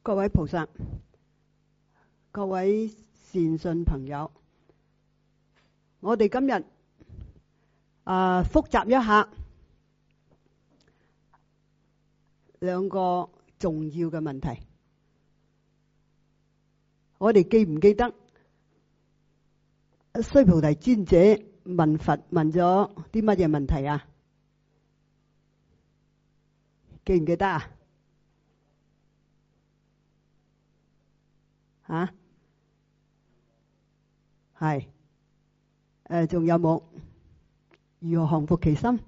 各位菩薩，各位善信朋友，我哋今日複習一下兩個重要嘅問題。我哋記唔記得須菩提尊者問佛問咗啲乜嘢問題啊？記唔記得啊？吓？係仲有冇？如何降伏其心？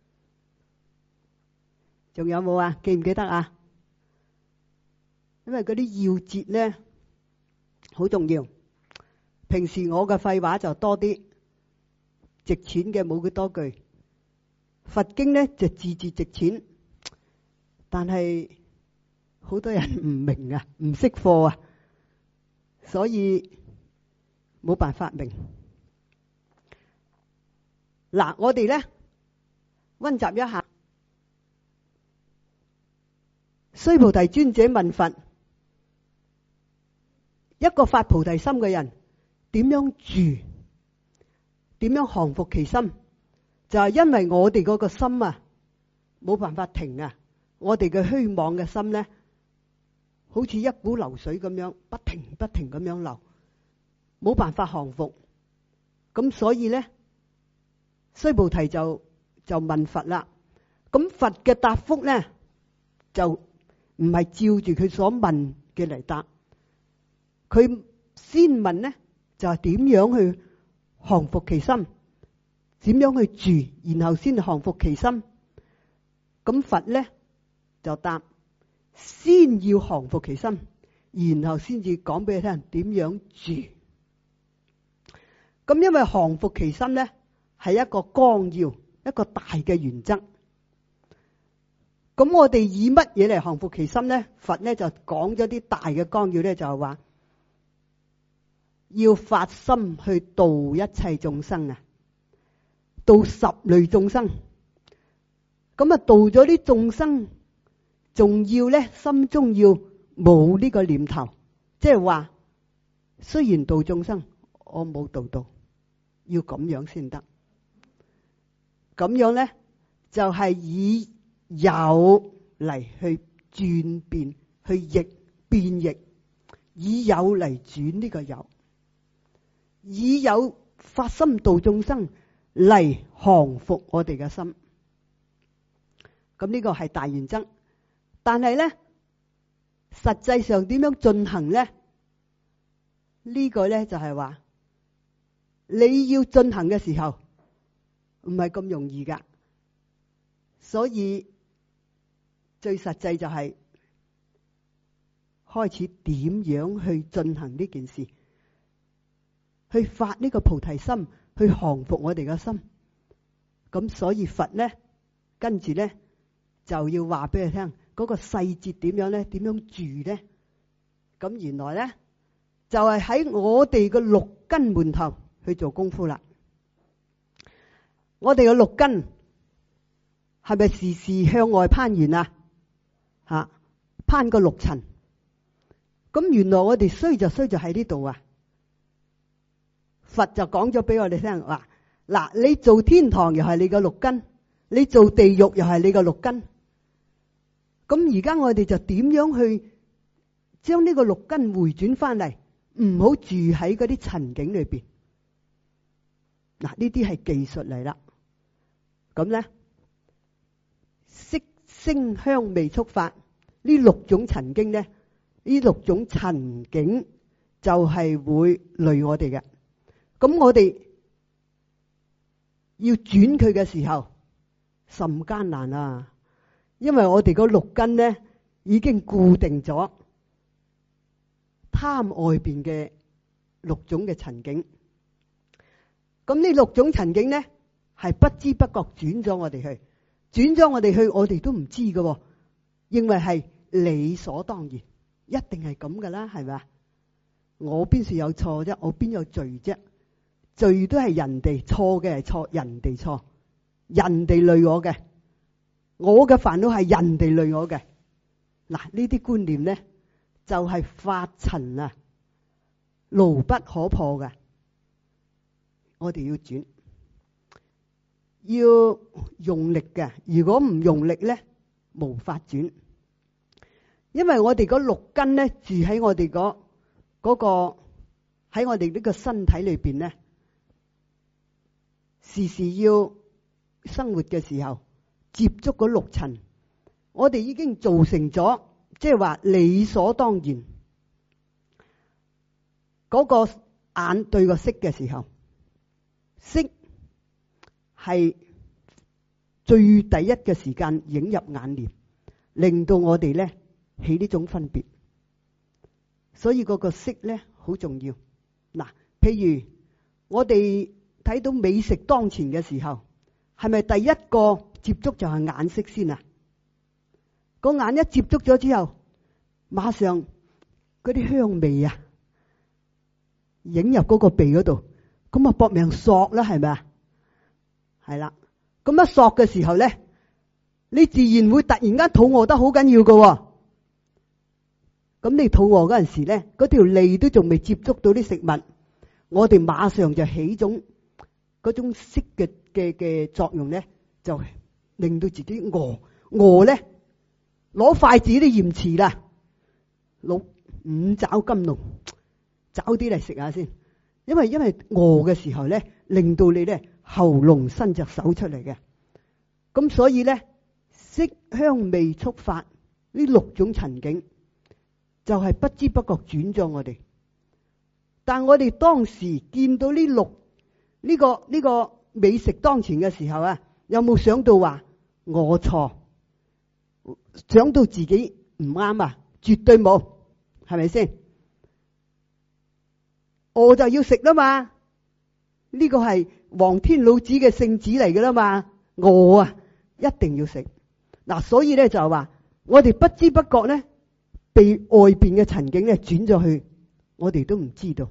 仲有冇啊？記唔記得啊？因為嗰啲要節咧好重要。平時我嘅廢話就多啲，值淺嘅冇幾多句。佛經咧就字字值淺，但係好多人唔明啊，唔識貨啊，所以冇辦法明。嗱，我哋咧溫習一下，須菩提尊者問佛：一個發菩提心嘅人點樣住？點樣降伏其心？就係因為我哋嗰個心啊，冇辦法停啊！我哋嘅虛妄嘅心咧，好似一股流水咁樣，不停咁樣流，冇辦法降伏。咁所以咧，須菩提就問佛啦。咁佛嘅答覆咧，就唔係照住佢所問嘅嚟答。佢先問咧，就係點樣去降伏其心，點樣去住，然後先降伏其心。咁佛咧就答：先要降伏其心，然後先至講俾你聽點樣住。咁因為降伏其心咧係一個綱要，一個大嘅原則。咁我哋以乜嘢嚟降伏其心咧？佛咧就講咗啲大嘅綱要咧，就係話要發心去度一切眾生啊，度十類眾生。咁啊，度咗啲眾生，仲要咧心中要冇呢個念頭，即係話雖然度眾生，我冇度到，要咁樣先得。咁樣咧就係以有嚟去轉變，去變易，以有嚟轉呢個有，以有發心度眾生嚟降伏我哋嘅心。咁呢個係大原則，但係咧實際上點樣進行咧？呢個咧就係話你要進行嘅時候唔係咁容易噶，所以最實際就係開始點樣去進行呢件事，去發呢個菩提心，去降伏我哋嘅心。咁所以佛咧跟住咧就要話俾佢聽嗰個細節點樣咧，點樣住咧。咁原來咧就係喺我哋嘅六根門頭去做功夫啦。我哋嘅六根係咪時時向外攀緣啊？吓，攀個六塵。咁原來我哋衰就喺呢度啊！佛就講咗俾我哋聽話，嗱，你做天堂又係你個六根，你做地獄又係你個六根。咁而家我哋就點樣去將呢個六根回轉翻嚟，唔好住喺嗰啲塵境裏邊。嗱，呢啲係技術嚟啦。咁咧，色聲香味觸法呢六種塵境咧，呢六種塵境就係會累我哋嘅。咁我哋要轉佢嘅時候甚艱難啊！因為我哋個六根咧已經固定咗貪外邊嘅六種嘅塵境。咁呢六種塵境咧係不知不覺轉咗我哋去，我哋都唔知嘅，認為係理所當然，一定係咁噶啦，係咪啊？我邊處有錯啫？我邊有罪啫？罪都係人哋，錯嘅係錯，人哋錯，人哋累我嘅，我嘅煩惱係人哋累我嘅。嗱，呢啲觀念咧就係法塵啊，牢不可破嘅。我哋要轉，要用力嘅。如果唔用力咧，無法轉。因為我哋嗰六根咧住喺我哋嗰個喺我哋呢個身體裏邊咧，時時要生活嘅時候接觸嗰六塵，我哋已經造成咗，即係話理所當然。嗰個眼對個色嘅時候，色係最第一嘅時間映入眼簾，令到我哋咧起呢種分別。所以嗰個色咧好重要。嗱，譬如我哋睇到美食當前嘅時候，係咪第一個接觸就係眼色先啊？個眼一接觸咗之後，馬上嗰啲香味啊映入嗰個鼻嗰度，咁啊搏命索啦，係咪啊？係啦，咁一索嘅時候咧，你自然會突然間肚餓得好緊要噶。咁你肚餓嗰陣時咧，嗰條脷都仲未接觸到啲食物，我哋馬上就起種嗰種色嘅作用咧，就令到自己餓咧，攞筷子都嫌遲啦，攞五爪金龍找啲嚟食下先，因為餓嘅時候咧，令到你咧喉嚨伸隻手出嚟嘅。咁所以咧，色香味觸法呢六種塵境，就係不知不覺轉咗我哋。但我哋當時見到呢個美食當前嘅時候啊，有冇想到話我錯，想到自己唔啱啊？絕對冇，係咪先？我就要食啦嘛，呢個係黃天老子嘅聖旨嚟噶啦嘛，我啊一定要食。嗱，所以咧就係話，我哋不知不覺咧，被外邊嘅塵境咧轉咗去，我哋都唔知道。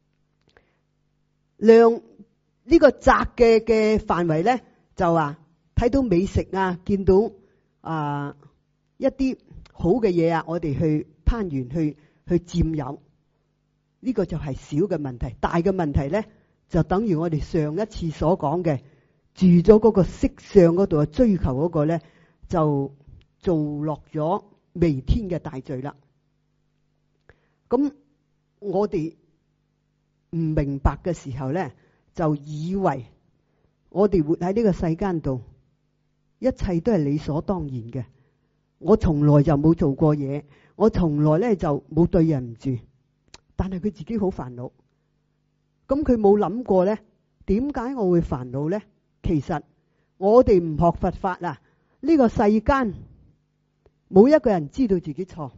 量呢個窄嘅範圍咧，就話睇到美食啊，見到一啲好嘅嘢啊，我哋去攀緣去佔有，呢個就係小嘅問題。大嘅問題咧，就等於我哋上一次所講嘅，住咗嗰個色相嗰度追求嗰個咧，就做落咗彌天嘅大罪啦。咁我哋唔明白嘅時候咧，就以為我哋活喺呢個世間度，一切都係理所當然嘅。我從來就冇做過嘢，我從來咧就冇對人唔住。但係佢自己好煩惱，咁佢冇諗過咧，點解我會煩惱咧？其實我哋唔學佛法啊，呢個世間冇一個人知道自己錯，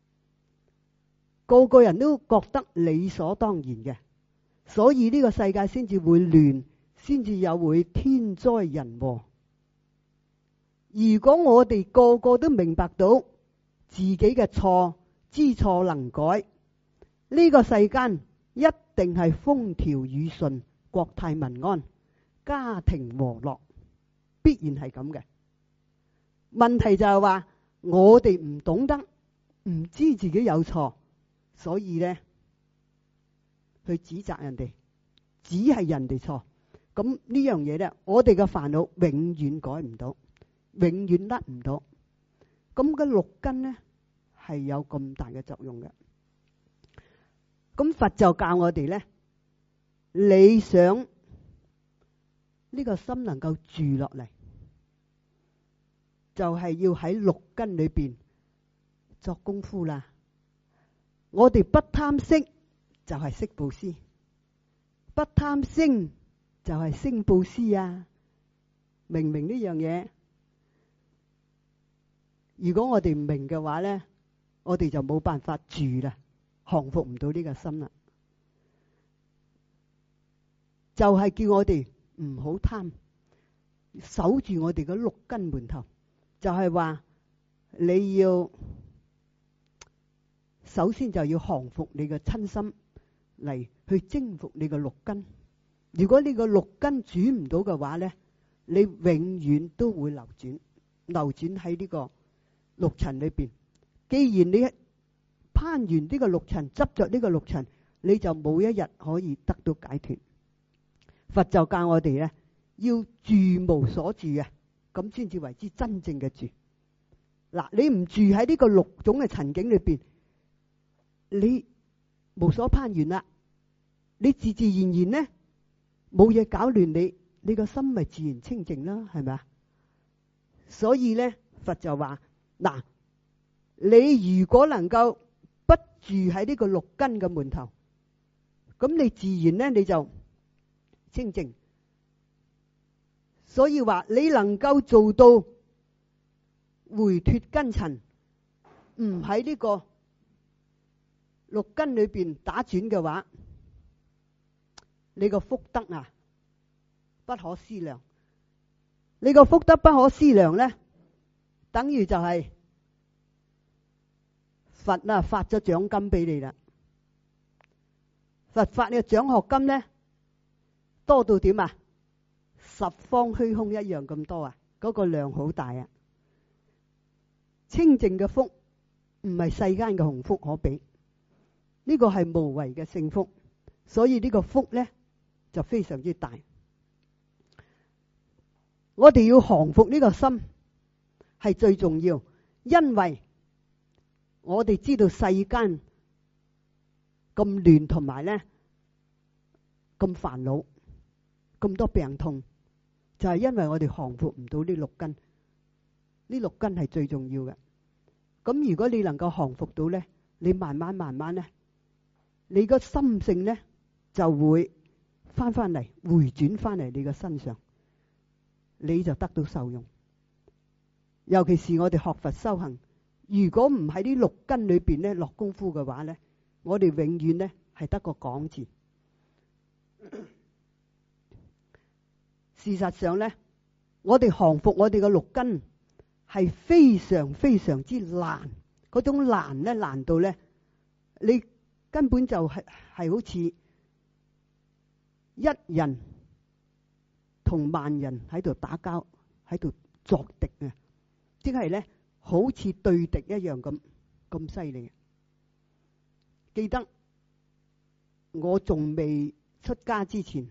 個個人都覺得理所當然嘅，所以呢個世界先至會亂，先至有會天災人禍。如果我哋個個都明白到自己嘅錯，知錯能改，呢個世間一定係風調雨順，國泰民安，家庭和樂，必然係咁嘅。問題就係話我哋唔懂得，唔知自己有錯，所以呢去指責人哋，只係人哋錯。咁呢樣嘢呢，我哋嘅煩惱永遠改唔到，永遠甩唔到。咁嘅六根呢係有咁大嘅作用嘅。咁佛就教我哋咧，你想呢個心能夠住落嚟，就係要喺六根裏邊作功夫啦。我哋不貪色就係色布施，不貪聲就係聲布施啊！明唔明呢樣嘢？如果我哋唔明嘅話咧，我哋就冇辦法住啦。降服唔到呢個心啦，就係叫我哋唔好貪，守住我哋嘅六根門頭。就係話你要首先就要降服你嘅親心嚟去征服你嘅六根。如果你個六根轉唔到嘅話咧，你永遠都會流轉喺呢個六塵裏邊。既然你攀完呢個六塵，執着呢個六塵，你就冇一日可以得到解脫。佛就教我哋咧，要住無所住啊，咁先至為之真正嘅住。嗱，你唔住喺呢個六種嘅塵境裏邊，你無所攀緣啦，你自自然然咧冇嘢搞亂你個心咪自然清淨啦，係咪啊？所以咧，佛就話嗱，你如果能夠不住喺呢個六根嘅門頭，咁你自然咧你就清淨。所以話你能夠做到回脫根塵，唔喺呢個六根裏邊打轉嘅話，你個福德啊不可思量。你個福德不可思量咧，等於就係佛啊發咗獎金俾你啦。佛發呢個獎學金咧多到點啊？十方虛空一樣咁多啊！嗰個量好大啊！清淨嘅福唔係世間嘅鴻福可比，呢個係無為嘅聖福，所以呢個福咧就非常之大。我哋要降伏呢個心係最重要，因為我哋知道世間咁亂，同埋咧咁煩惱，咁多病痛，就係因為我哋降伏唔到呢六根。呢六根係最重要嘅。咁如果你能夠降服到咧，你慢慢咧，你個心性咧就會翻嚟，回轉翻嚟你個身上，你就得到受用。尤其是我哋學佛修行，如果唔喺呢六根裏邊咧落功夫嘅話咧，我哋永遠咧係得個講字。事實上咧，我哋降服我哋嘅六根係非常非常之難。嗰種難咧，難到咧，你根本就係好似一人同萬人喺度打交，喺度作敵啊！即係咧，好似對敵一樣咁犀利。記得我仲未出家之前，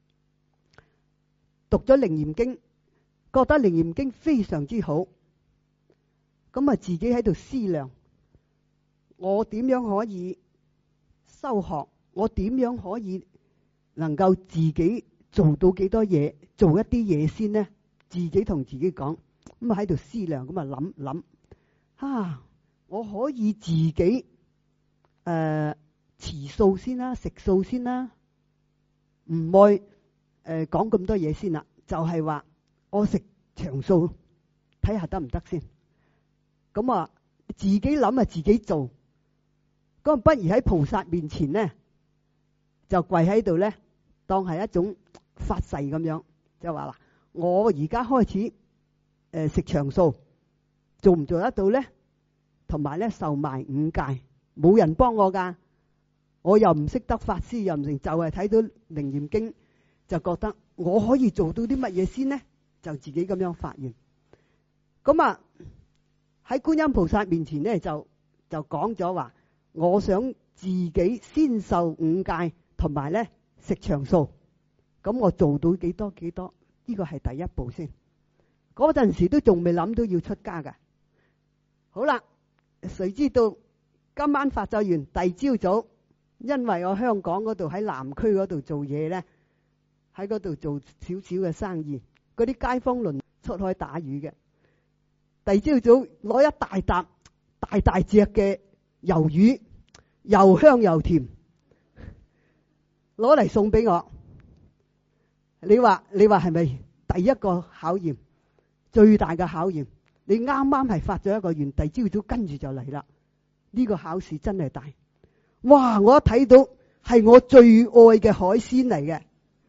讀咗《楞嚴經》，覺得《楞嚴經》非常之好，咁啊自己喺度思量，我點樣可以修學？我點樣可以能夠自己做到幾多嘢？做一啲嘢先呢？自己同自己講，咁啊喺度思量，咁啊諗，我可以自己持素先啦，食素先啦，唔愛講咁多嘢先啦，就係話我食長素，睇下得唔得先。咁啊，自己諗啊，自己做。咁不如喺菩薩面前呢，就跪喺度呢，當係一種發誓咁樣，就話啦，我而家開始食長素，做唔做得到呢？同埋呢，受埋五戒，冇人幫我噶，我又唔識得法師，又唔成，就係睇到《楞嚴經》，就覺得我可以做到啲乜嘢先呢？就自己咁樣發願。咁啊喺觀音菩薩面前呢，就講咗話，我想自己先受五戒，同埋呢食長素。咁我做到幾多？呢個係第一步先。嗰陣時都仲未諗到要出家㗎。好啦，誰知道今晚發咗願，第二朝早，因為我香港嗰度喺南區嗰度做嘢呢，喺嗰度做少少嘅生意，嗰啲街坊輪出海打魚嘅。第二朝早攞一大沓大隻嘅魷魚，又香又甜，攞嚟送俾我。你話係咪第一個考驗？最大嘅考驗，你啱啱係發咗一個願，第二朝早跟住就嚟啦。呢個考試真係大。哇！我一睇到係我最愛嘅海鮮嚟嘅，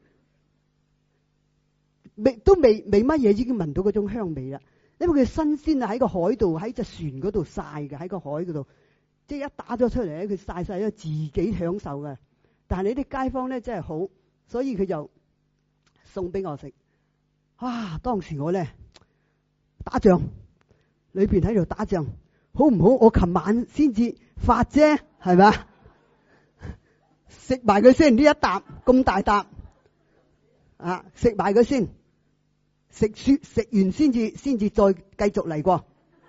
未乜嘢，已經聞到嗰種香味啦。因為佢新鮮啊，喺個海度，喺隻船嗰度曬嘅，喺個海嗰度，即係一打咗出嚟咧，佢曬咗自己享受嘅。但係你啲街坊咧真係好，所以佢就送俾我食。啊！當時我咧打仗，裏邊喺度打仗，好唔好？我琴晚先至發啫，係咪？食埋佢先，呢一啖咁大啖啊！食埋佢先，食完先至再繼續嚟過。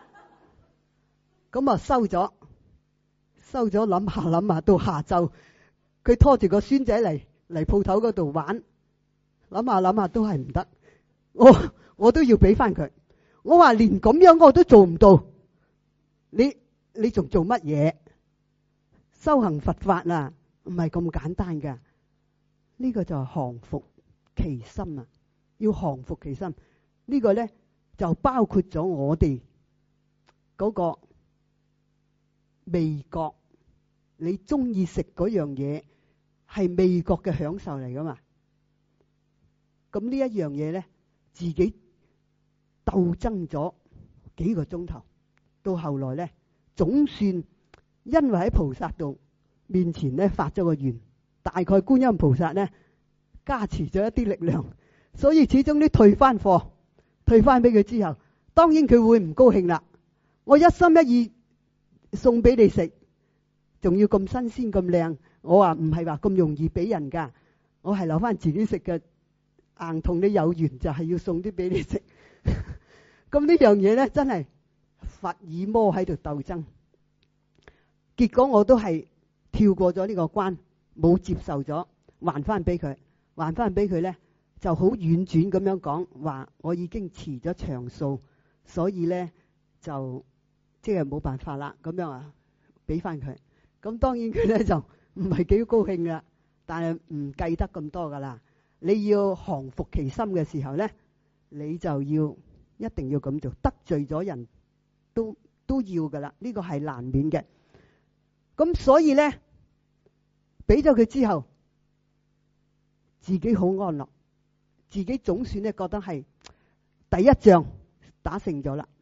咁啊收咗，諗下到下晝，佢拖住個孫仔嚟鋪頭嗰度玩，諗下都係唔得，我都要俾翻佢。我話連咁樣我都做唔到，你仲做乜嘢？修行佛法啊，唔係咁簡單噶。呢個就係降伏其心啊，要降伏其心。呢個咧就包括咗我哋嗰個味覺，你中意食嗰樣嘢係味覺嘅享受嚟噶嘛？咁呢一樣嘢咧，自己鬥爭咗幾個鐘頭，到後來咧，總算因為喺菩薩度面前咧發咗個願，大概觀音菩薩咧加持咗一啲力量，所以始終都退翻貨，退翻俾佢之後，當然佢會唔高興啦。我一心一意送俾你食，仲要咁新鮮咁靚，我話唔係話咁容易俾人噶，我係留翻自己食嘅，硬同你有緣就係要送啲俾你食。咁呢樣嘢咧，真係佛與魔喺度鬥爭，結果我都係跳過咗呢個關，冇接受咗，還翻俾佢咧，就好婉轉咁樣講話，我已經持咗長數，所以咧就即係冇辦法啦，咁樣啊，俾翻佢。咁當然佢咧就唔係幾高興啦，但係唔計得咁多噶啦。你要降服其心嘅時候咧，你就要一定要咁做，得罪咗人都要噶啦，呢個係難免嘅。咁所以咧，俾咗佢之後，自己好安樂，自己總算咧覺得係第一仗打勝咗啦。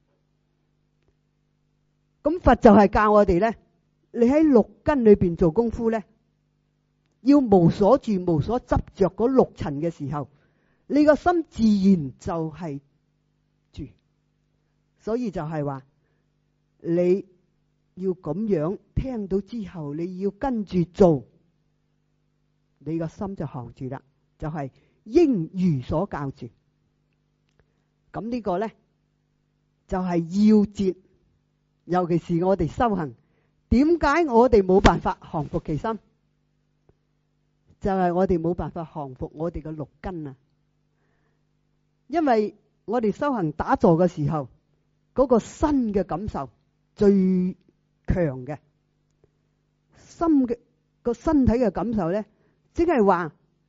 咁佛就係教我哋咧，你喺六根裏邊做功夫咧，要無所住、無所執着嗰六塵嘅時候，你個心自然就係住。所以就係話，你要咁樣聽到之後，你要跟住做，你個心就降住啦，就係應如所教住。咁呢個咧就係要節，尤其是我哋修行，點解我哋冇辦法降服其心？就係我哋冇辦法降服我哋嘅六根啊！因為我哋修行打坐嘅時候，嗰個身嘅感受最強嘅，心嘅個身體嘅感受咧，即係話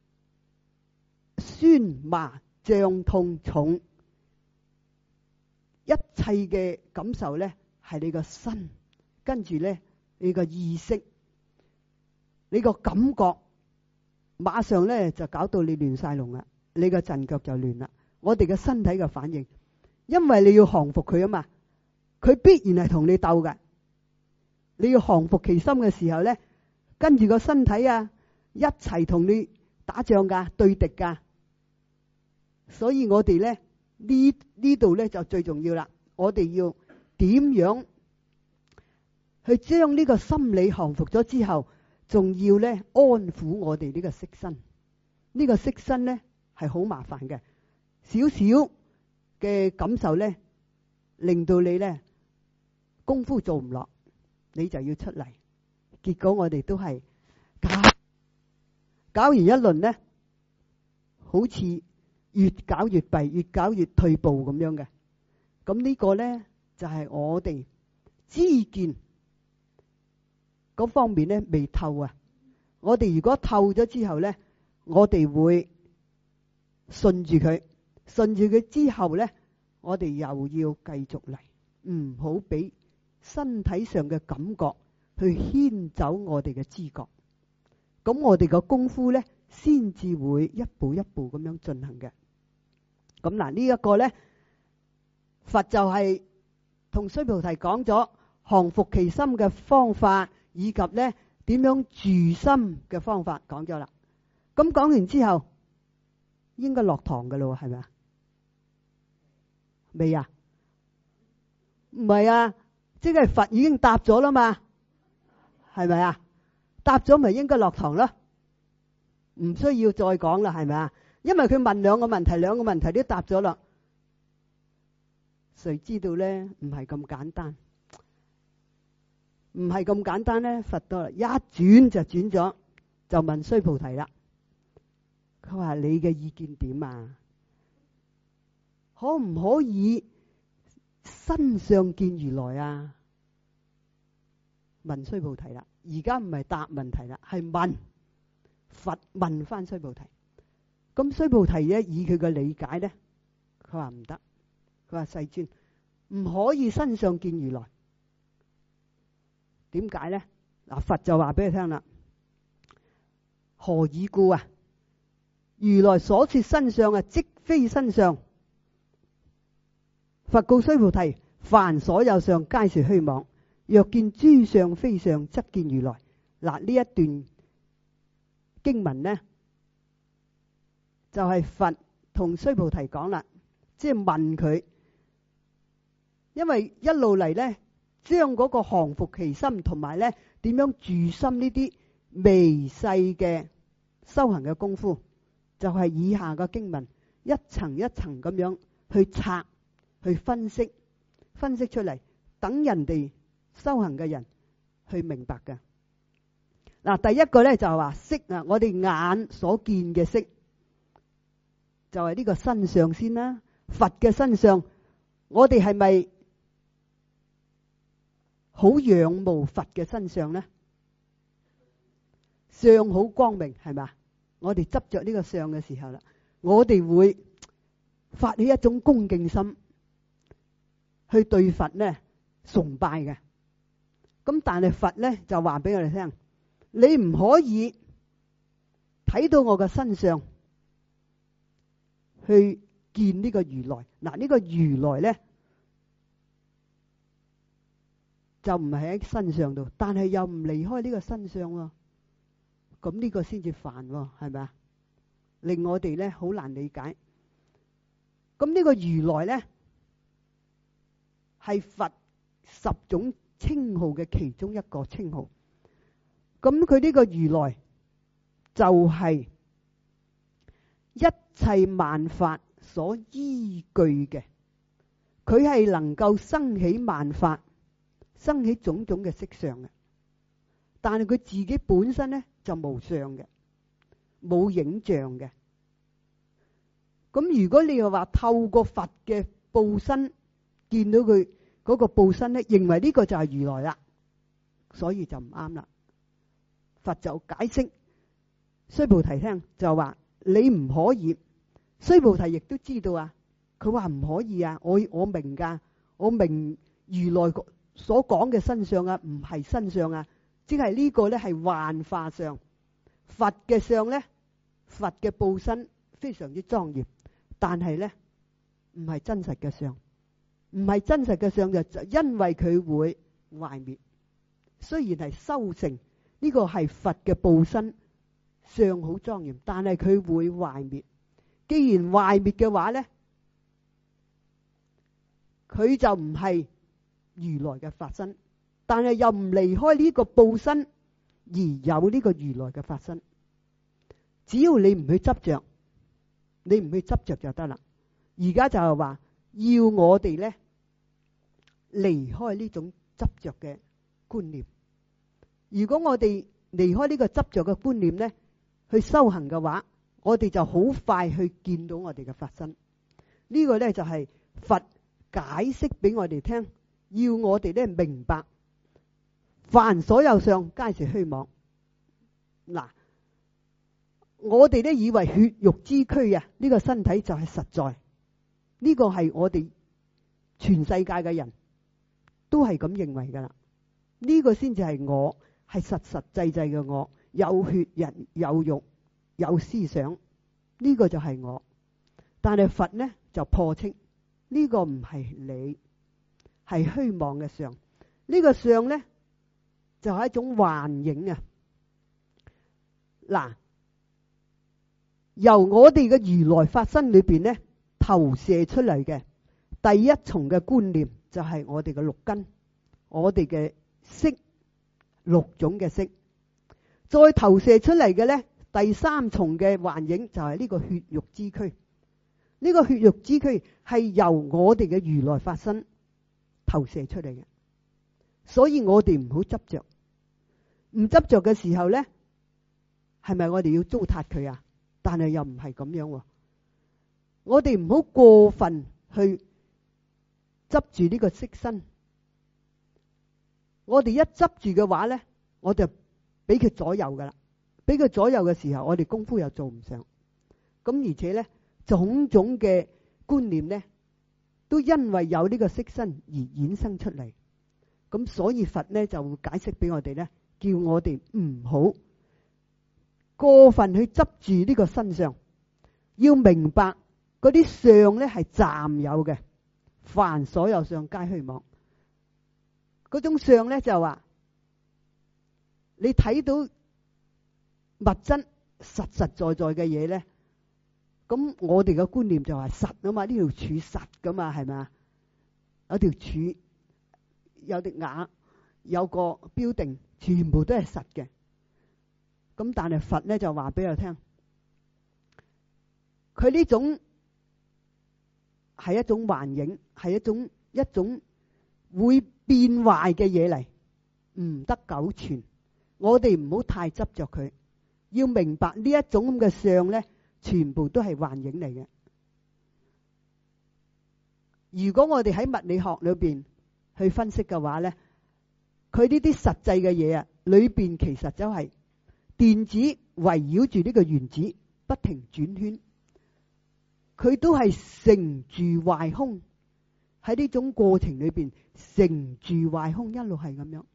酸麻脹痛重，一切嘅感受咧係你個身，跟住咧你個意識，你個感覺，馬上咧就搞到你亂晒龍啦，你個陣腳就亂啦。我哋嘅身體嘅反應，因為你要降服佢啊嘛，佢必然係同你鬥嘅。你要降服其心嘅時候咧，跟住個身體啊一齊同你打仗噶，對敵噶。所以我哋咧呢度咧就最重要啦。我哋要點樣去將呢個心理降服咗之後，仲要咧安撫我哋呢個色身。呢個色身咧係好麻煩嘅，少少嘅感受咧，令到你咧功夫做唔落，你就要出嚟。結果我哋都係搞完一輪咧，好似越搞越弊，越搞越退步咁樣嘅。咁呢個咧就係我哋知見嗰方面咧未透啊。我哋如果透咗之後咧，我哋會順住佢之後咧，我哋又要繼續嚟，唔好俾身體上嘅感覺去牽走我哋嘅知覺。咁我哋個功夫咧，先至會一步一步咁樣進行嘅。咁嗱，呢一個咧，佛就係同須菩提講咗降伏其心嘅方法，以及咧點樣住心嘅方法講咗啦。咁講完之後，應該落堂噶咯，係咪啊？未啊？唔係啊，即係佛已經答咗啦嘛。 係咪啊？答咗咪應該落堂咯，唔需要再講啦，係咪啊？因為佢問兩個問題都答咗啦。誰知道咧？唔係咁簡單，唔係咁簡單咧。佛陀一轉就轉咗，就問須菩提啦。佢話你嘅意見點啊？可唔可以身相見如來啊？問須菩提啦。而家唔係答問題啦，係問佛問翻須菩提。咁須菩提咧，以佢嘅理解咧，佢話唔得。佢話世尊唔可以身相見如來。點解咧？嗱，佛就話俾佢聽啦。何以故啊？如來所說身相啊，即非身相。佛告須菩提：凡所有相，皆是虛妄。若見諸相非相，則見如來。嗱，呢一段經文呢，就係佛同須菩提講啦，即係問佢，因為一路嚟呢，將嗰個降伏其心同埋呢點樣住心呢啲微細嘅修行嘅功夫，就係以下嘅經文一層一層咁樣去拆、去分析出嚟，等人哋修行嘅人去明白嘅。嗱，第一個咧就係話色啊，我哋眼所見嘅色就係呢個身相先啦。佛嘅身相，我哋係咪好仰慕佛嘅身相呢？相好光明係咪？我哋執着呢個相嘅時候啦，我哋會發起一種恭敬心，去對佛呢崇拜嘅。咁但係佛呢就話俾我哋聽，你唔可以睇到我嘅身相去見呢個如來。嗱，呢個如來呢就唔係喺身上度，但係又唔離開呢個身相喎。咁呢個先至煩喎，係咪啊？令我哋呢好難理解。咁呢個如來呢係佛10種稱號嘅其中一個稱號。咁佢呢個如來就係一切萬法所依據嘅，佢係能夠生起萬法，生起種種嘅色相嘅。但係佢自己本身呢就無相嘅，冇影像嘅。咁如果你又話透過佛嘅報身見到佢嗰個報身呢，認為呢個就係如來啦，所以就唔啱啦。佛就解釋須菩提聽，就話你唔可以。須菩提亦都知道啊，佢話唔可以啊，我明噶，我明如來所講嘅身相啊，唔係身相啊，即係呢個呢係幻化相。佛嘅相呢，佛嘅報身非常之莊嚴，但係呢唔係真實嘅相，唔係真實嘅相就因為佢會壞滅。雖然係修成呢個係佛嘅報身，相好莊嚴，但係佢會壞滅。既然壞滅嘅話呢，佢就唔係如來嘅法身，但係又唔離開呢個報身而有呢個如來嘅法身。只要你唔去執着，你唔去執着就得啦。而家就係話要我哋呢離開呢種執着嘅觀念。如果我哋離開呢個執着嘅觀念呢，去修行嘅話，我哋就好快去見到我哋嘅法身。呢個呢就係佛解釋俾我哋聽，要我哋呢明白，凡所有相，皆是虛妄。嗱，我哋呢以為血肉之軀啊，呢個身體就係實在。呢個係我哋全世界嘅人都係咁認為噶啦。呢個先至係我，係實實際際嘅我，有血人有肉有思想，呢個就係我。但係佛呢就破斥，呢個唔係你，係虛妄嘅相。呢個相呢就係一種幻影啊。嗱，由我哋嘅如來法身裏邊呢投射出嚟嘅第一重嘅觀念就係我哋嘅六根，我哋嘅色 6種嘅色，再投射出嚟嘅呢，第3重嘅幻影就係呢個血肉之軀。呢個血肉之軀係由我哋嘅如來法身投射出嚟嘅，所以我哋唔好執着。唔執着嘅時候呢，係咪我哋要糟蹋佢啊？但係又唔係咁樣。我哋唔好過分去執住呢個色身。我哋一執住嘅話呢，我就俾佢左右噶啦。俾佢左右嘅時候，我哋功夫又做唔上。咁而且呢，種種嘅觀念呢，都因為有呢個色身而衍生出嚟。咁所以佛呢就會解釋俾我哋呢，叫我哋唔好過分去執住呢個身相，要明白嗰啲相呢係暫有嘅，凡所有相皆虛妄。嗰種相呢就話你睇到物質實實在在嘅嘢呢，咁我哋嘅觀念就係實啊嘛，呢條柱實噶嘛，係咪啊？有條柱，有啲瓦，有個標定，全部都係實嘅。咁但係佛呢就話俾我聽，佢呢種係一種幻影，係一種會變壞嘅嘢嚟，唔得久存。我哋唔好太執着佢，要明白呢一種咁嘅相呢，全部都係幻影嚟嘅。如果我哋喺物理學裏邊去分析嘅話呢，佢呢啲實際嘅嘢啊，裏邊其實就係電子圍繞住呢個原子不停轉圈，佢都係成住壞空。喺呢種過程裏邊，成住壞空一路係咁樣。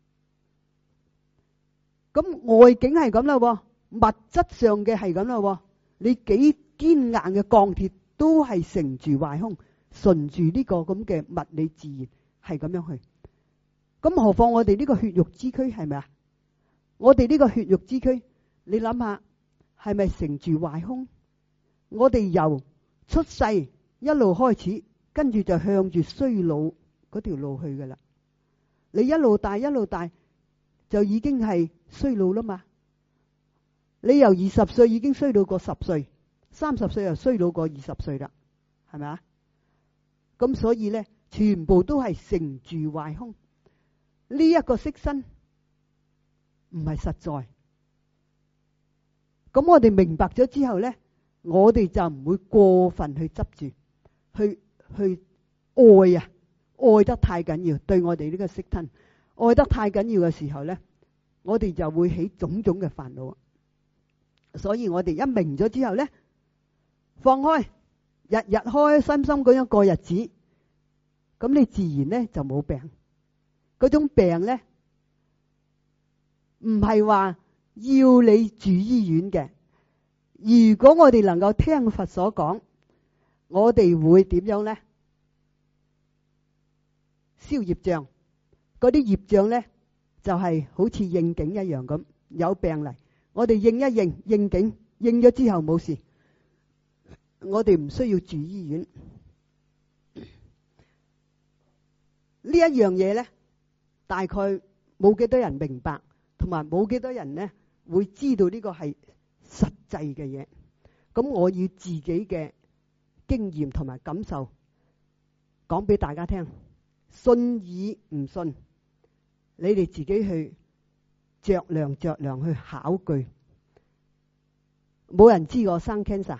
咁外境係咁啦，物質上嘅係咁啦。你幾堅硬嘅鋼鐵都係成住壞空，順住呢個咁嘅物理自然係咁樣去。咁何況我哋呢個血肉之軀係咪啊？我哋呢個血肉之軀，你諗下係咪成住壞空？我哋由出世一路開始，跟住就向住衰老嗰條路去噶啦。你一路大一路大，就已經係衰老啦嘛。你由20歲已經衰到過10歲，30歲又衰到過20歲啦，係咪啊？咁所以呢，全部都係成住壞空。呢一個色身唔係實在。咁我哋明白咗之後呢，我哋就唔會過分去執住，去愛啊，愛得太緊要，對我哋呢個色身愛得太緊要嘅時候呢，我哋就會起種種嘅煩惱。所以我哋一明咗之後呢，放開，日日開開心心咁樣過日子，咁你自然呢就冇病。嗰種病呢，唔係話要你住醫院嘅。如果我哋能夠聽佛所講，我哋會點樣呢？消業障。嗰啲業障呢，就係好似應景一樣咁，有病嚟，我哋應一應景，應咗之後冇事，我哋唔需要住醫院。呢一樣嘢呢，大概冇幾多人明白，同埋冇幾多人呢會知道呢個係實際嘅嘢。咁我要自己嘅經驗同埋感受講俾大家聽，信與唔信，你哋自己去酌量去考據。冇人知我生 cancer，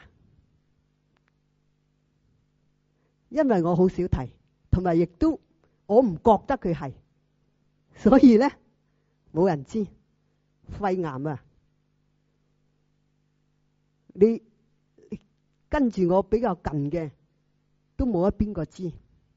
因為我好少提，同埋亦都我唔覺得佢係，所以呢冇人知。肺癌啊，你跟住我比較近嘅都冇一邊個知。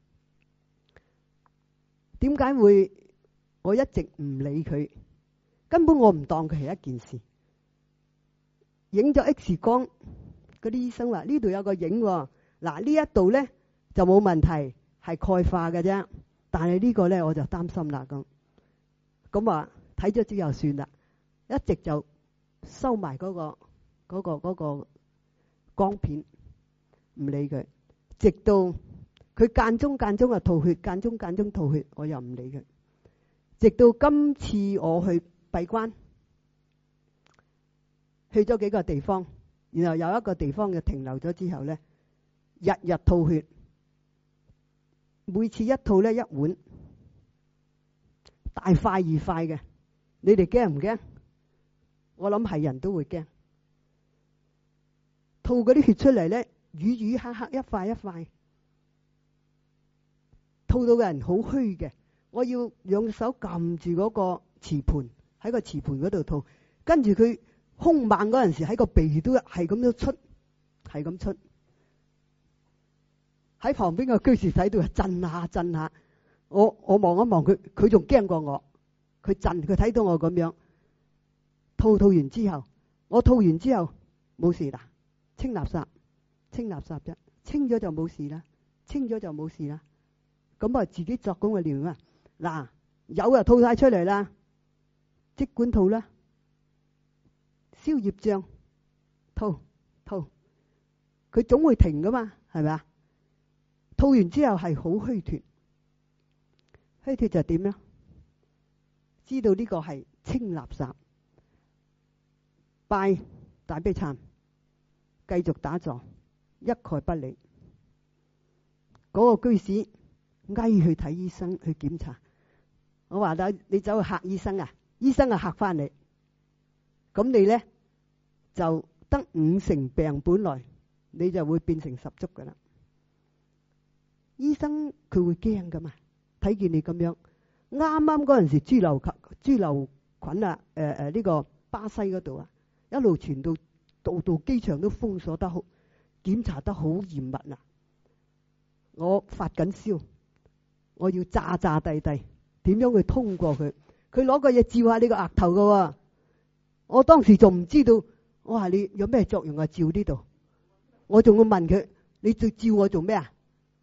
點解會我一直唔理佢？根本我唔當佢係一件事。影咗 X 光，嗰啲醫生話呢度有個影，嗱呢一度呢就冇問題，係鈣化嘅啫。但係呢個呢我就擔心啦，咁話睇咗之後算啦，一直就收埋嗰個光片，唔理佢，直到佢間中吐血，間中吐血，我又唔理佢，直到今次我去閉關，去咗幾個地方，然後有一個地方嘅停留咗之後呢，日日吐血，每次一吐呢，一碗，大塊二塊嘅。你哋驚唔驚？我諗係人都會驚。吐嗰啲血出嚟呢，瘀黑黑，一塊一塊，吐到嘅人好虛嘅。我要用手撳住嗰個瓷盤，喺個瓷盤嗰度吐，跟住佢兇猛嗰陣時喺個鼻都係咁樣出，係咁出。喺旁邊個居士睇到震下震下，我望一望佢，佢仲驚過我，佢震，佢睇到我咁樣吐完之後，我吐完之後冇事啦，清垃圾啫，清咗就冇事啦，清咗就冇事啦。咁啊自己作咁嘅念啊，嗱有就吐晒出嚟啦，即管吐啦，消業障，吐，佢總會停噶嘛，係咪啊？吐完之後係好虛脫，虛脫就點呢？知道呢個係清垃圾，拜大悲懺，繼續打坐，一概不理。嗰個居士嗌去睇醫生去檢查，我話你走去嚇醫生啊，醫生啊嚇翻你，咁你呢就得5成病本來，你就會變成10足噶啦。醫生佢會驚噶嘛？睇見你咁樣，啱啱嗰陣時豬流菌啊，呢個巴西嗰度啊，一路傳到度機場都封鎖得好，檢查得好嚴密啊！我發緊燒，我要炸地，點樣去通過佢？佢攞個嘢照下你個額頭噶喎，我當時仲唔知道，我話你有咩作用啊？照呢度，我仲會問佢，你照我做咩啊？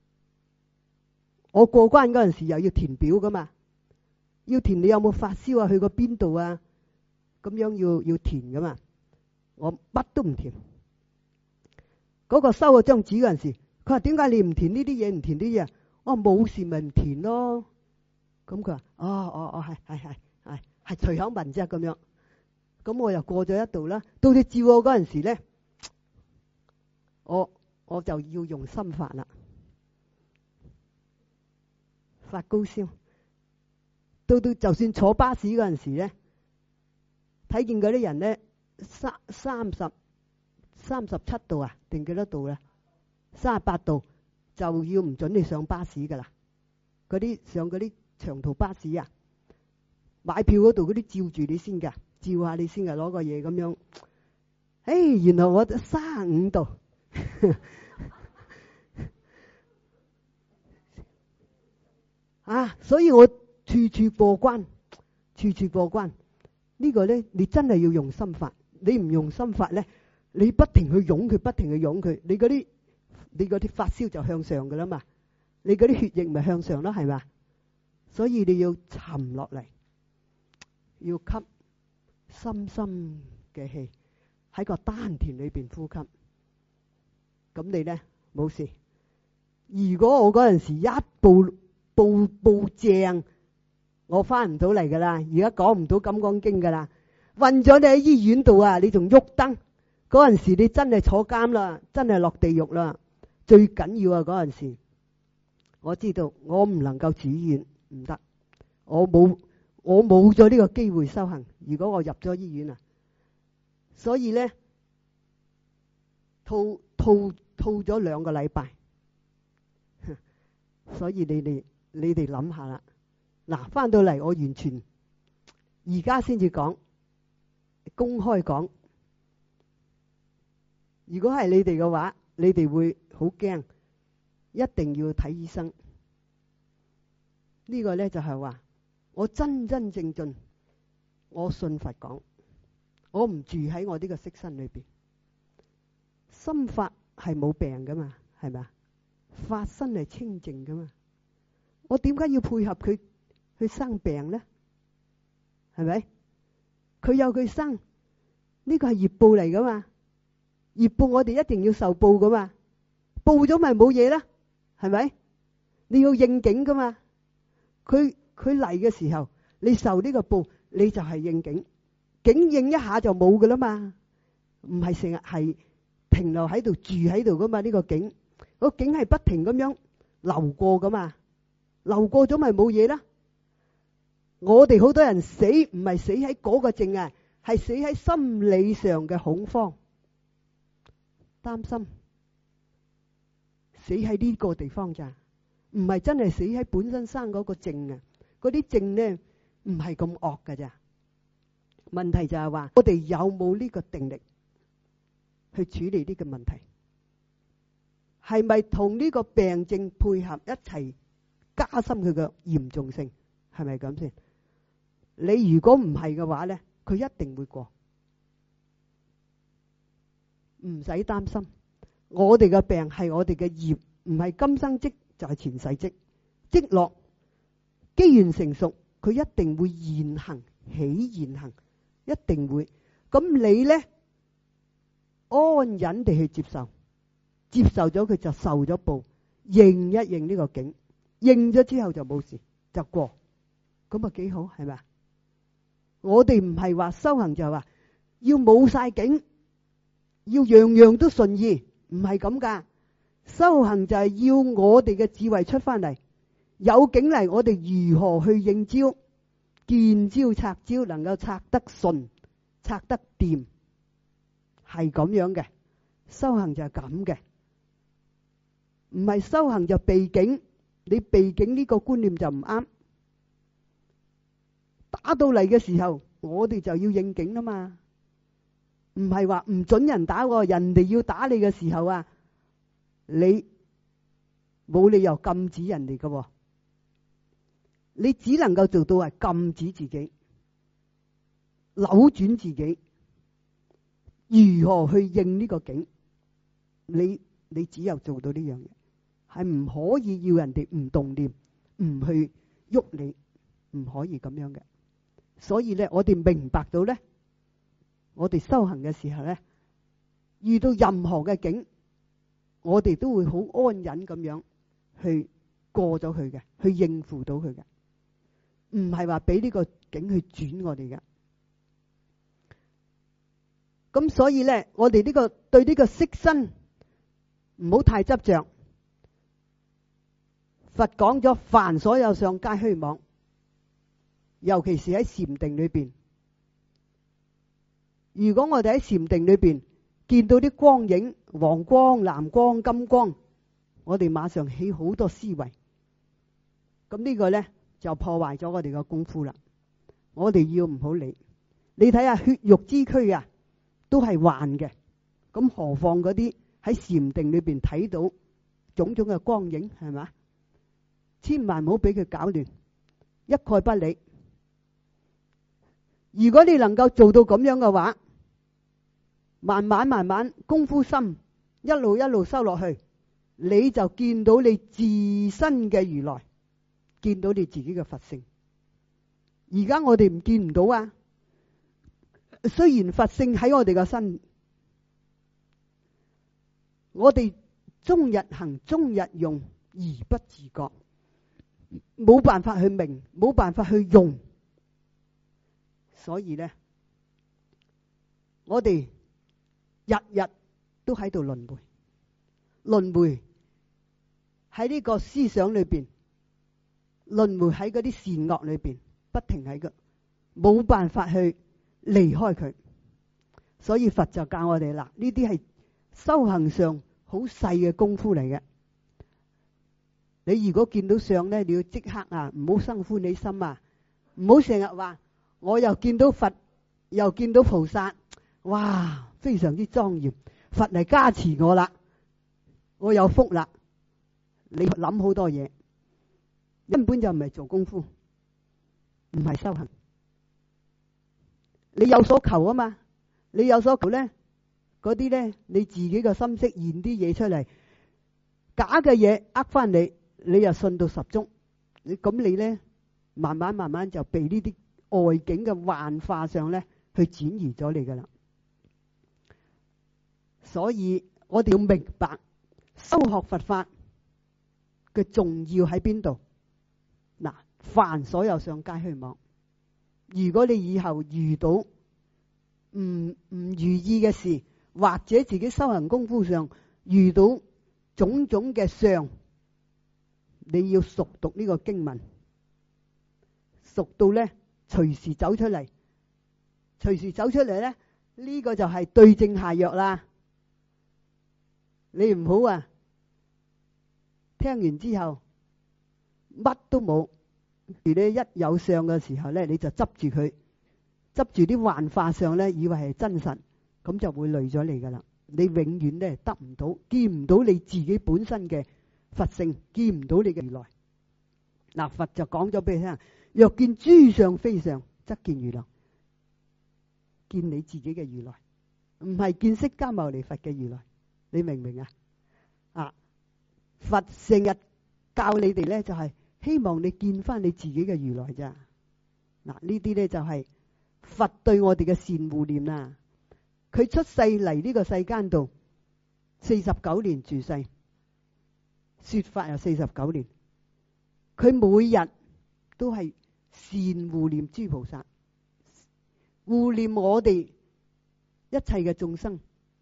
我過關嗰陣時又要填表噶嘛，要填你有冇發燒啊，去過邊度啊，咁樣要填噶嘛。我乜都唔填。嗰個收咗張紙嗰陣時，佢話點解你唔填呢啲嘢，唔填呢啲嘢？我話冇事咪唔填咯。咁佢話係隨口問啫咁樣。咁我又過咗一度啦。到你照我嗰陣時咧，我就要用心法啦。發高燒，到就算坐巴士嗰陣時咧，睇見嗰啲人咧37度啊，定幾多度咧？38度就要唔准你上巴士噶啦。上嗰啲長途巴士啊，買票嗰度嗰啲照住你先噶，照下你先噶，攞個嘢咁樣。原來我35度。所以我處處過關，處過關。呢個呢，你真係要用心法。你唔用心法呢，你不停去湧佢，不停去湧佢，你嗰啲發燒就向上噶啦嘛，你嗰啲血液咪向上咯，係嘛？所以你要沉落嚟，要吸深深嘅氣喺個丹田裏邊呼吸，咁你呢冇事。如果我嗰陣時一報正，我翻唔到嚟噶啦，而家講唔到金剛經噶啦，暈咗你喺醫院度啊，你仲喐燈，嗰陣時你真係坐監啦，真係落地獄啦。最緊要啊嗰陣時，我知道我唔能夠住醫院，唔得，我冇咗呢個機會修行。如果我入咗醫院啊，所以呢，吐咗2個禮拜，所以你哋諗下啦。嗱，翻到嚟我完全而家先至講，公開講。如果係你哋嘅話，你哋會好驚，一定要睇醫生。呢個呢，就係話，我真正，我信佛講，我唔住喺我呢個色身裏邊。心法係冇病噶嘛，係咪啊？法身係清淨噶嘛，我點解要配合佢去生病呢？係咪？佢有佢生，呢個係業報嚟噶嘛？業報我哋一定要受報噶嘛？報咗咪冇嘢啦？係咪？你要應景噶嘛？佢嚟嘅時候，你受呢個報， 你就係應境，境應一下就冇噶啦嘛，唔係成日係停留喺度住喺度噶嘛。呢個境，個境係不停咁樣流過噶嘛，流過咗咪冇嘢啦。我哋好多人死唔係死喺嗰個症啊，係死喺心理上嘅恐慌、擔心，死喺呢個地方咋，唔係真係死喺本身生嗰個症啊。嗰啲症呢唔係咁惡噶咋。問題就係話我哋有冇呢個定力去處理呢個問題，係咪同呢個病症配合一齊加深佢嘅嚴重性，係咪咁先？你如果唔係嘅話呢，佢一定會過，唔使擔心。我哋嘅病係我哋嘅業，唔係今生積就係前世積，積落機緣成熟，佢一定會現行起現行，一定會。咁你呢，安忍地去接受，接受咗佢就受咗報，認一認呢個境，認咗之後就冇事就過，咁啊幾好，係咪？我哋唔係話修行就係話要冇晒境，要樣樣都順意，唔係咁噶。修行就係要我哋嘅智慧出翻嚟，有境嚟，我哋如何去應招，見招拆招，能夠拆得順，拆得掂，係咁樣嘅。修行就係咁嘅，唔係修行就避境。你避境呢個觀念就唔啱。打到嚟嘅時候，我哋就要應境啦嘛，唔係話唔准人打喎。人哋要打你嘅時候啊，你冇理由禁止人哋嘅，你只能夠做到係禁止自己，扭轉自己，如何去應呢個境？你只有做到呢樣嘢，係唔可以要人哋唔動念，唔去喐你，唔可以咁樣嘅。所以咧，我哋明白到咧，我哋修行嘅時候咧，遇到任何嘅境，我哋都會好安忍咁樣去過咗佢嘅，去應付到佢嘅，唔係話俾呢個境去轉我哋嘅。咁所以咧，我哋呢個對呢個色身唔好太執着。佛講咗凡所有相皆虛妄。尤其是喺禪定裏邊，如果我哋喺禪定裏邊見到啲光影，黃光、藍光、金光，我哋馬上起好多思維，咁呢個呢，就破壞咗我哋嘅功夫啦。我哋要唔好理。你睇下血肉之軀啊，都係幻嘅，咁何況嗰啲喺禪定裏邊睇到種種嘅光影，係咪？千萬唔好俾佢搞亂，一概不理。如果你能夠做到咁樣嘅話，慢慢功夫深，一路收落去，你就見到你自身嘅如來，見到你自己嘅佛性。而家我哋唔見唔到啊，雖然佛性喺我哋嘅身，我哋終日行終日用而不自覺，冇辦法去明，冇辦法去用。所以呢，我哋日日都喺度輪迴，輪迴喺呢個思想裏邊，輪迴喺嗰啲善惡裏邊，不停喺個，冇辦法去離開佢。所以佛就教我哋啦，呢啲係修行上好細嘅功夫嚟嘅。你如果見到相呢，你要即刻啊，唔好生歡喜心啊，唔好成日話。我又見到佛，又見到菩薩，哇，非常之莊嚴。佛嚟加持我啦，我有福啦。你諗好多嘢，根本就唔係做功夫，唔係修行。你有所求啊嘛，你有所求咧，嗰啲咧你自己嘅心識現啲嘢出嚟，假嘅嘢呃翻你，你又信到十足。咁你咧慢慢就被呢啲外境嘅幻化上咧，去轉移咗你噶啦。所以我哋要明白修學佛法嘅重要喺邊度。嗱，凡所有相皆虛妄， 如果你以後遇到唔如意嘅事，或者自己修行功夫上遇到種種嘅相，你要熟讀呢個經文，熟到呢隨時走出嚟，隨時走出嚟呢，呢個就係對症下藥啦。你唔好啊，聽完之後乜都冇，如你一有相嘅時候呢，你就執住佢，執住啲幻化相呢，以為係真實，咁就會累咗你噶啦。你永遠呢得唔到，見唔到你自己本身嘅佛性，見唔到你嘅如來。嗱，佛就講咗俾你聽，若見諸相非相，則見如來。見你自己嘅如來，唔係見釋迦牟尼佛嘅如來。你明唔明啊？佛成日教你哋呢，就係希望你見翻你自己嘅如來咋。嗱，呢啲呢就係佛對我哋嘅善護念啦。佢出世嚟呢個世間度49年住世，說法又49年，佢每日都係善護念諸菩薩，護念我哋一切嘅眾生，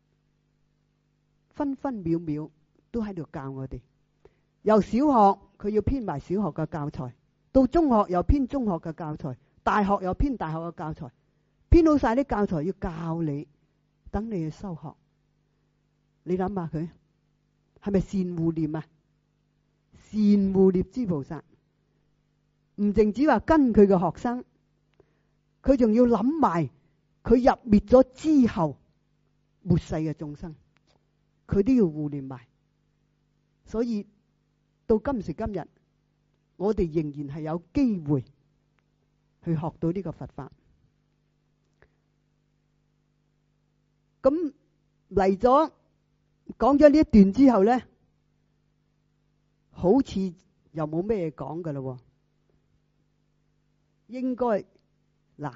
分分秒秒都喺度教我哋。由小學佢要編埋小學嘅教材，到中學又編中學嘅教材，大學又編大學嘅教材，編好晒啲教材要教你，等你去修學。你諗下佢係咪善護念啊？善護念諸菩薩，唔淨止話跟佢嘅學生，佢仲要諗埋佢入滅咗之後末世嘅眾生，佢都要護念埋。所以到今時今日，我哋仍然係有機會去學到呢個佛法。咁嚟咗講咗呢一段之後呢，好似又冇咩講噶啦。應該嗱，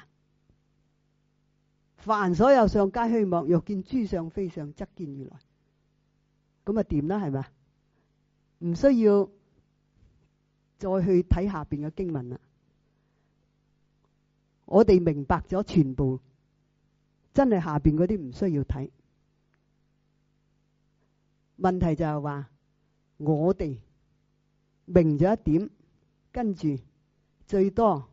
凡所有相皆虛妄，若見諸相非相，則見如來。咁啊掂啦，係咪？唔需要再去睇下邊嘅經文啦。我哋明白咗全部，真係下邊嗰啲唔需要睇。問題就係話我哋明咗一點，跟住最多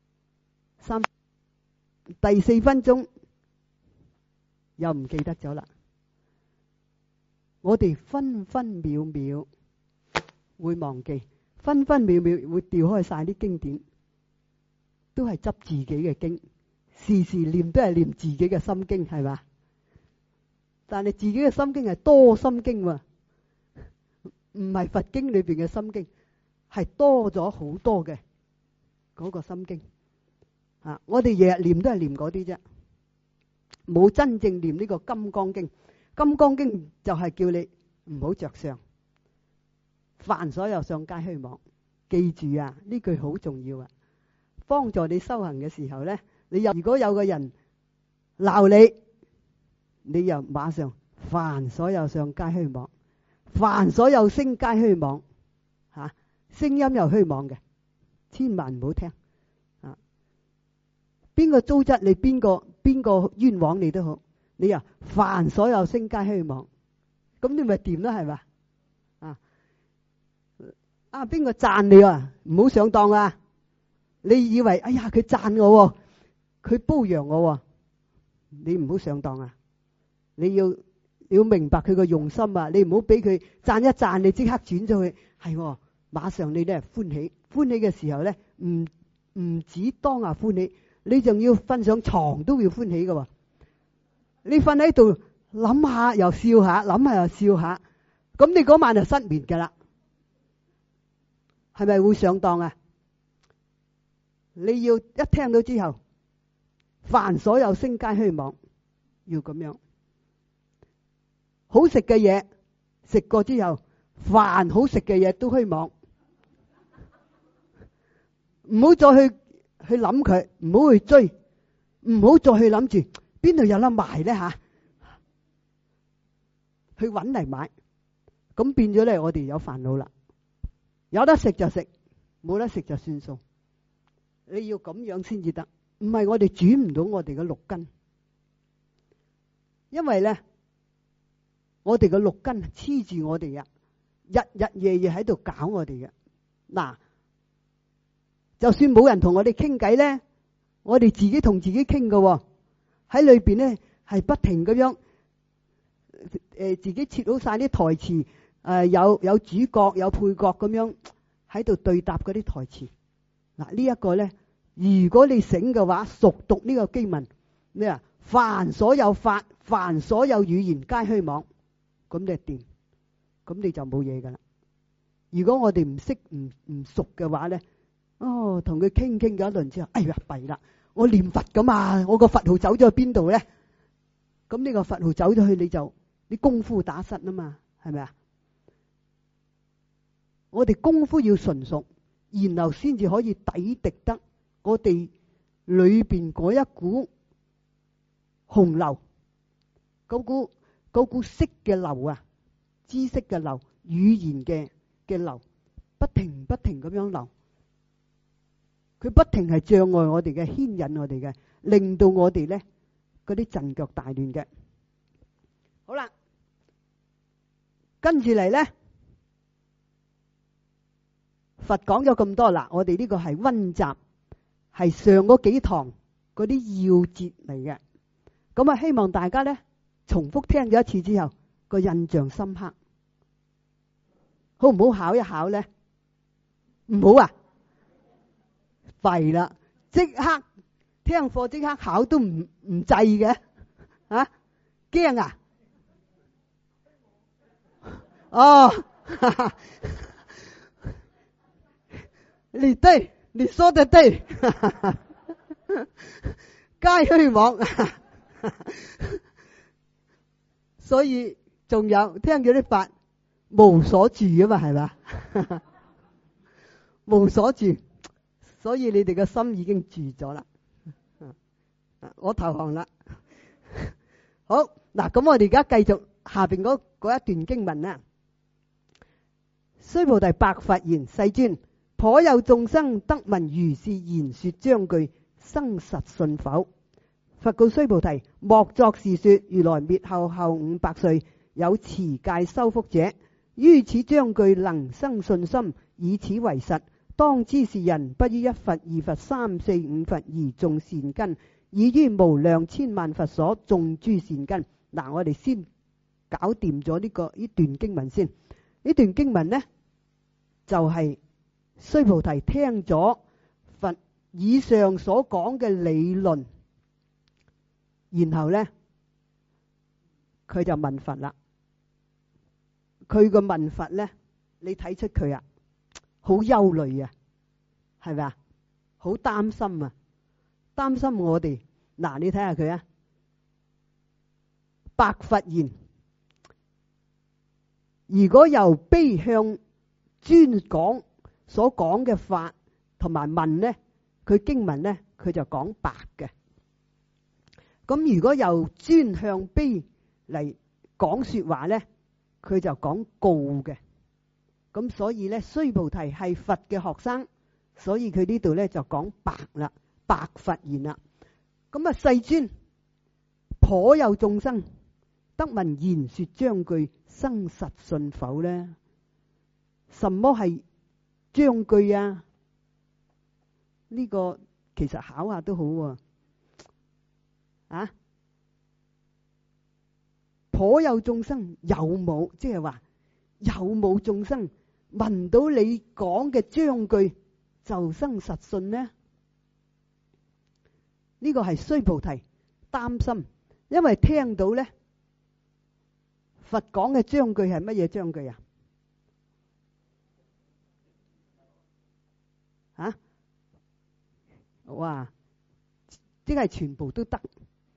第4分鐘又唔記得咗啦。我哋分分秒秒會忘記，分分秒秒會掉開晒啲經典，都係執自己嘅經，時時念都係念自己嘅心經，係嘛？但係自己嘅心經係多心經喎，唔係佛經裏邊嘅心經，係多咗好多嘅嗰個心經。我哋日日念都係念嗰啲啫，冇真正念呢個金剛經。金剛經就係叫你唔好着相，凡所有相皆虛妄。記住啊，呢句好重要啊，幫助你修行嘅時候呢，如果有個人鬧你，你又馬上凡所有相皆虛妄，凡所有聲皆虛妄，聲音又虛妄嘅，千萬唔好聽。邊個糟質你，邊個冤枉你都好，你又凡所有聲皆虛妄，咁你咪掂啦，係嘛？邊個讚你啊？唔好上當啊！你以為哎呀佢讚我，佢褒揚我，你唔好上當啊！你要明白佢個用心啊！你唔好俾佢讚一讚，你即刻轉咗去，係馬上你咧歡喜嘅時候咧，唔止當下歡喜，你仲要瞓上床都要歡喜嘅。你瞓喺度諗下又笑下，諗下又笑下，咁你嗰晚就失眠噶啦。係咪會上當啊？你要一聽到之後，凡所有聲皆虛妄，要咁樣。好食嘅嘢食過之後，凡好食嘅嘢都虛妄，唔好再去諗佢，唔好去追，唔好再去諗住邊度有得賣咧吓，去搵嚟買，咁變咗咧，我哋有煩惱啦。有得食就食，冇得食就算數。你要咁樣先至得。 唔係我哋轉唔到我哋嘅六根，因為咧我哋嘅六根黐住我哋啊，日日夜夜喺度搞我哋嘅。嗱，就算冇人同我哋傾偈咧，我哋自己同自己傾嘅，喺裏邊咧係不停咁樣自己設好晒啲台詞，有主角有配角咁樣喺度對答嗰啲台詞。嗱，呢一個咧，如果你醒嘅話，熟讀呢個經文咩啊？凡所有法，凡所有語言，皆虛妄。咁你掂，咁你就冇嘢噶啦。如果我哋唔識唔熟嘅話咧，同佢傾咗一輪之後，哎呀弊啦，我念佛噶嘛，我個佛號走咗去邊度咧？咁呢個佛號走咗去，你功夫打失啊嘛，係咪啊？我哋功夫要純熟，然後先至可以抵敵得我哋裏邊嗰一股洪流，嗰股識嘅流啊，知識嘅流，語言嘅流，不停咁樣流，佢不停係障礙我哋嘅，牽引我哋嘅，令到我哋咧嗰啲陣腳大亂嘅。好啦，跟住嚟咧，佛講咗咁多啦，我哋呢個係溫習，係上嗰幾堂嗰啲要節嚟嘅。咁啊，希望大家咧重複聽咗一次之後，個印象深刻。好唔好考一考咧？唔好啊，弊啦！即刻聽課即刻考都唔制嘅，啊驚啊！你對，你說得對，皆虛妄。所以仲有聽咗啲法無所住啊嘛，係嘛？無所住，所以你哋嘅心已經住咗啦。我投降啦。好嗱，咁我哋而家繼續下邊嗰一段經文啦。須菩提白佛言：世尊，頗有眾生得聞如是言說章句，生實信否？佛告須菩提：莫作是說。如來滅後500歲，有持戒修福者，於此章句能生信心，以此為實。當知是人不於一佛、二佛、三四五佛而種善根，已於無量千萬佛所種諸善根。嗱，我哋先搞掂咗呢段經文先。呢段經文呢，就係須菩提聽咗佛以上所講嘅理論，然後呢，佢就問佛啦。佢個問佛呢，你睇出佢啊，好憂慮啊，係咪啊？好擔心啊，擔心我哋。嗱，你睇下佢啊，白佛言：如果由悲向專講所講嘅法同埋問呢，佢經文呢，佢就講白嘅。咁如果由專向悲嚟講說話呢，佢就講告嘅。咁所以呢，須菩提係佛嘅學生，所以佢呢度呢就講白啦，白佛言啦。咁啊，世尊，頗有眾生得聞言說章句，生實信否呢？什麼係章句啊？呢個其實考下都好喎。頗有眾生有冇，即係話有冇眾生聞到你講嘅章句就生實信呢？呢個係須菩提擔心，因為聽到呢佛講嘅章句係乜嘢章句啊？哇！即係全部都得，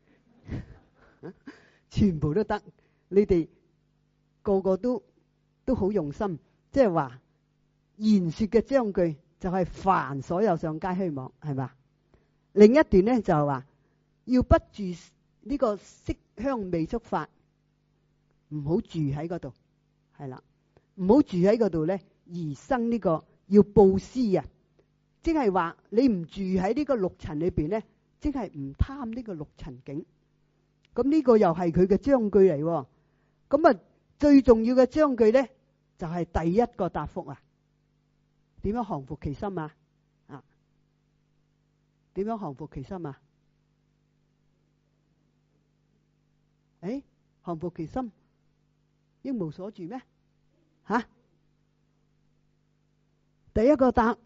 全部都得。你哋個個都好用心，即係話言說嘅章句就係凡所有相皆虛妄，係嘛？另一段呢，就係話要不住呢個色香味觸法，唔好住喺嗰度，係啦，唔好住喺嗰度呢，而生呢個要布施啊！即係話你唔住喺呢個六塵裏邊呢， 即係唔貪呢個六塵境。咁呢個又係佢嘅章句嚟。咁啊，最重要嘅章句咧，就係第一個答覆啊。點樣降伏其心啊？點樣降伏其心啊？降伏其心，應無所住咩？吓？第一個答，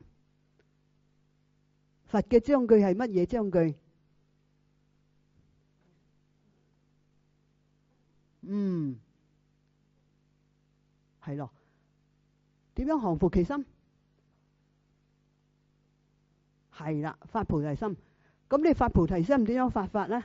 佛嘅章句係乜嘢章句？係咯。點樣降伏其心？係啦，發菩提心。咁你發菩提心點樣發法呢？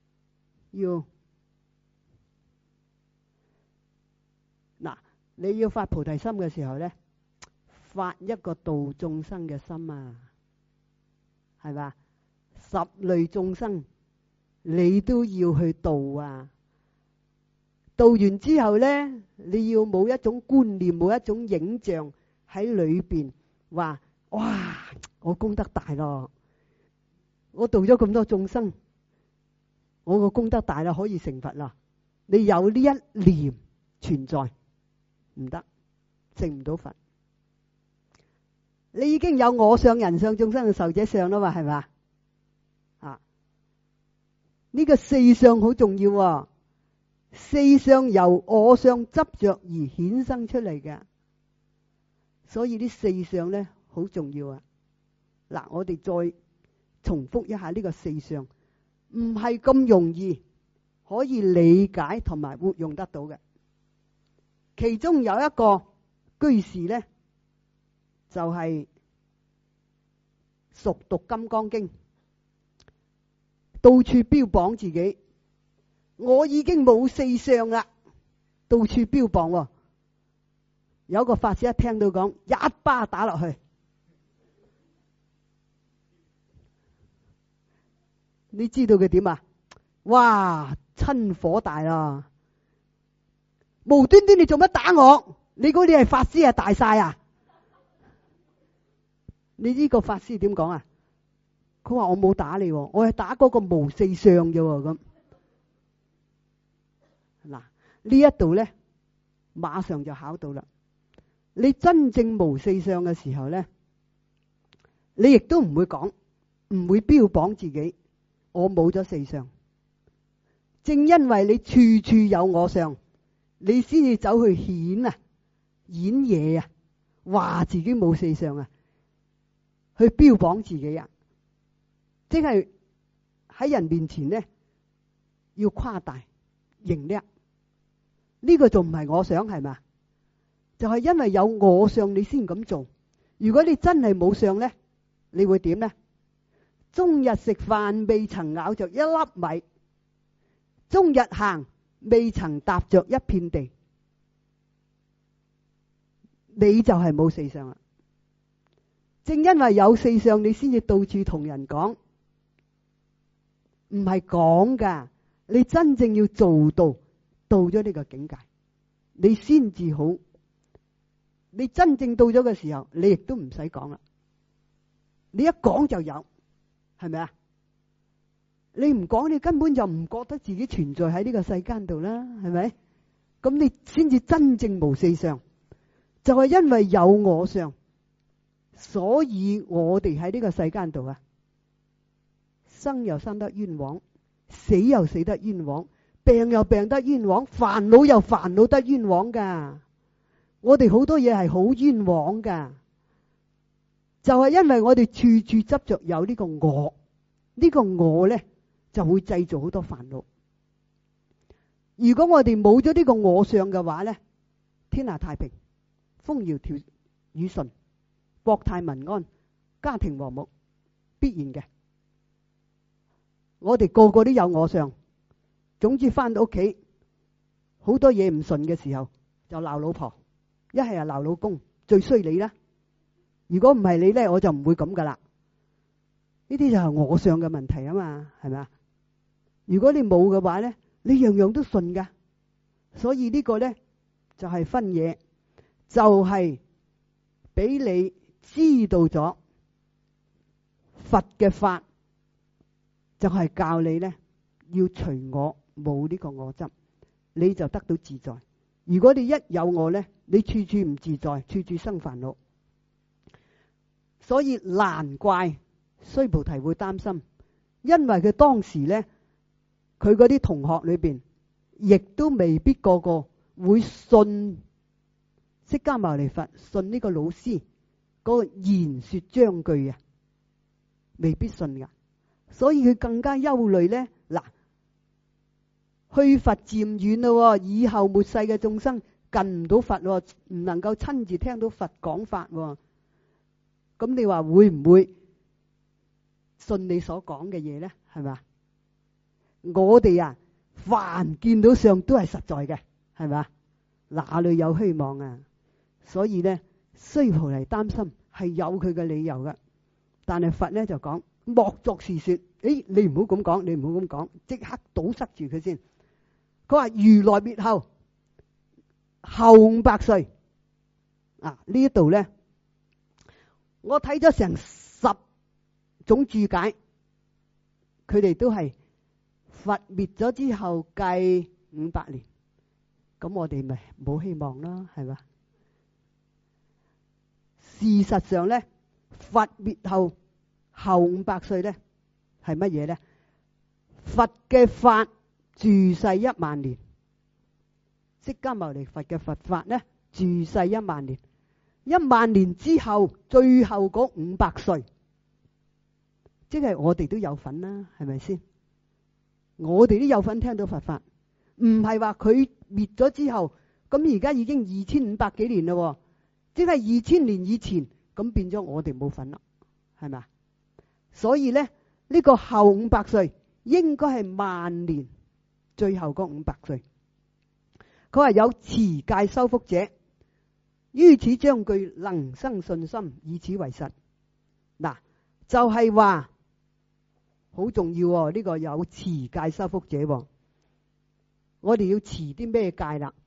你要發菩提心嘅時候呢，發一個度眾生嘅心啊，係嘛？十類眾生你都要去度啊。度完之後呢，你要冇一種觀念，冇一種影像喺裏邊，話哇，我功德大咯，我度咗咁多眾生，我個功德大啦，可以成佛啦。你有呢一念存在，唔得，成唔到佛。你已經有我相、人相、眾生嘅壽者相啦嘛，係嘛？呢個四相好重要啊。四相由我相執着而衍生出嚟嘅，所以呢四相呢好重要啊。嗱，我哋再重複一下呢個四相，唔係咁容易可以理解同埋活用得到嘅。其中有一個居士呢，就係熟讀《金剛經》，到處標榜自己。我已經冇四相啦，到處標榜喎。有個法師一聽到講，一巴打落去。你知道佢點啊？哇，親火大啦！無端端你做乜打我？你估你係法師啊，大晒啊？你呢個法師點講啊？佢話我冇打你，我係打嗰個無四相啫咁。嗱，呢一度咧，馬上就考到啦。你真正無四相嘅時候咧，你亦都唔會講，唔會標榜自己我冇咗四相。正因為你處處有我相，你先至走去演嘢啊，話自己冇四相啊，去標榜自己啊，即係喺人面前咧要誇大認叻。呢個就唔係我想，係嘛？就係因為有我相你先咁做。如果你真係冇相咧，你會點咧？終日食飯未曾咬着一粒米，終日行未曾踏着一片地，你就係冇四相啦。正因為有四相，你先至到處同人講，唔係講噶，你真正要做到咗呢個境界，你先至好。你真正到咗嘅時候，你亦都唔使講啦。你一講就有，係咪啊？你唔講，你根本就唔覺得自己存在喺呢個世間度啦，係咪？咁你先至真正無四相，就係因為有我相，所以我哋喺呢個世間度啊，生又生得冤枉，死又死得冤枉，病又病得冤枉，煩惱又煩惱得冤枉噶。我哋好多嘢係好冤枉噶，就係因為我哋處處執着有呢個我，呢個我咧就會製造好多煩惱。如果我哋冇咗呢個我相嘅話咧，天下太平，風調雨順，國泰民安，家庭和睦，必然嘅。我哋個個都有我相，總之翻到屋企好多嘢唔順嘅時候就鬧老婆，一係鬧老公，最衰你啦。如果唔係你咧，我就唔會咁噶啦。呢啲就係我相嘅問題啊嘛，係咪啊？如果你冇嘅話咧，你樣樣都順噶。所以呢個咧就係分嘢，就係俾你知道咗佛嘅法， 就係教你呢，要除我，冇呢個我執，你就得到自在。如果你一有我呢，你處處唔自在，處處生煩惱。所以難怪須菩提會擔心，因為佢當時呢，佢嗰啲同學裏邊，亦都未必個個會信釋迦牟尼佛，信呢個老師嗰個言說章句啊，未必信噶。所以佢更加憂慮呢。嗱，去佛漸遠咯，以後末世嘅眾生近唔到佛，唔能夠親自聽到佛講法。咁你話會唔會信你所講嘅嘢呢？係咪？我哋啊，凡見到相都係實在嘅，係咪？哪裏有虛妄啊？所以呢，須菩提擔心係有佢嘅理由嘅。但係佛呢就講，莫作是說。誒，你唔好咁講，你唔好咁講，即刻堵塞住佢先。佢話如來滅後500歲啊！呢一度呢，我睇咗成10種注解，佢哋都係佛滅咗之後計500年，咁我哋咪冇希望啦，係嘛？事實上呢，佛滅後500歲呢係乜嘢呢？佛嘅法住世10000年，釋迦牟尼佛嘅佛法呢住世10000年，10000年之後最後嗰500歲，即係我哋都有份啦，係咪先？我哋都有份聽到佛法，唔係話佢滅咗之後，咁而家已經2500幾年啦，即係2000年以前，咁變咗我哋冇份啦，係咪？所以呢，呢個後500歲應該係萬年最後嗰500歲。佢話有持戒修福者，於此章句能生信心，以此為實。嗱，就係話好重要喎，呢個有持戒修福者，我哋要持啲咩戒啦？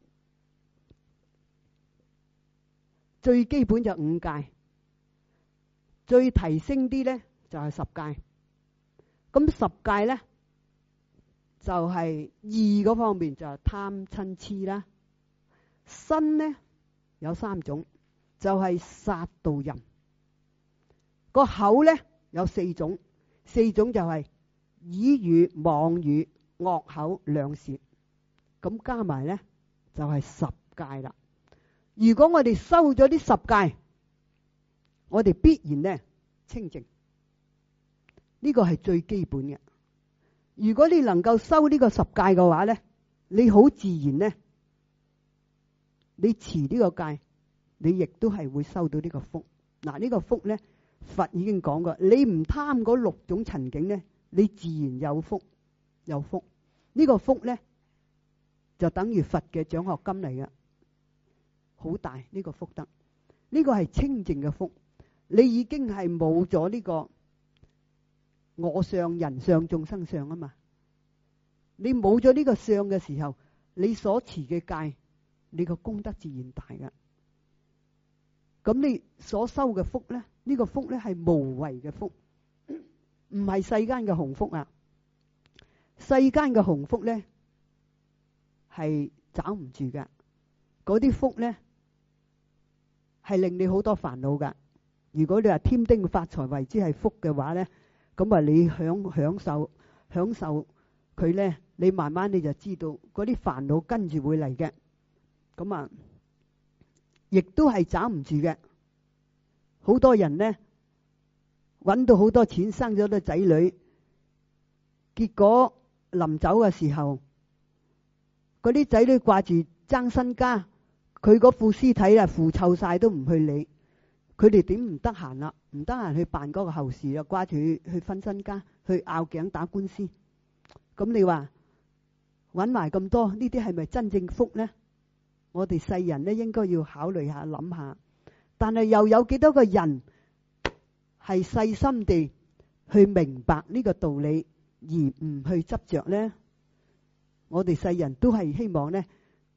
最基本就5戒，最提升啲呢就係10戒。咁10戒呢，就係義嗰方面就係貪嗔癡啦。身呢有3種，就係殺盜淫。個口呢有4種，4種就係綺語、妄語、惡口、兩舌。咁加埋呢就係10戒啦。如果我哋修咗啲10戒，我哋必然呢清淨。呢個係最基本嘅。如果你能夠修呢個10戒嘅話呢，你好自然呢，你持呢個戒，你亦都係會收到呢個福。嗱，呢個福呢，佛已經講過，你唔貪嗰6種塵境呢，你自然有福，有福。呢個福呢，就等於佛嘅獎學金嚟嘅，好大呢個福德。呢個係清淨嘅福，你已經係冇咗呢個我相、人相、眾生相啊嘛。你冇咗呢個相嘅時候，你所持嘅戒，你個功德自然大噶。咁你所修嘅福呢，呢個福呢係無為嘅福，唔係世間嘅鴻福啊。世間嘅鴻福呢係找唔住噶，嗰啲福呢係令你好多煩惱噶。如果你話添丁發財為之係福嘅話呢，咁啊你享受佢呢，你慢慢你就知道嗰啲煩惱跟住會嚟嘅。咁啊，亦都係找唔住嘅。好多人呢揾到好多錢，生咗個仔女，結果臨走嘅時候，嗰啲仔女掛住爭身家，佢嗰副屍體啊腐臭晒都唔去理，佢哋點唔得閒啦？唔得閒去辦嗰個後事啊，掛住去分身家，去拗頸打官司。咁你話揾埋咁多，呢啲係咪真正福呢？我哋世人呢應該要考慮下諗下，但係又有幾多個人係細心地去明白呢個道理而唔去執着呢？我哋世人都係希望呢，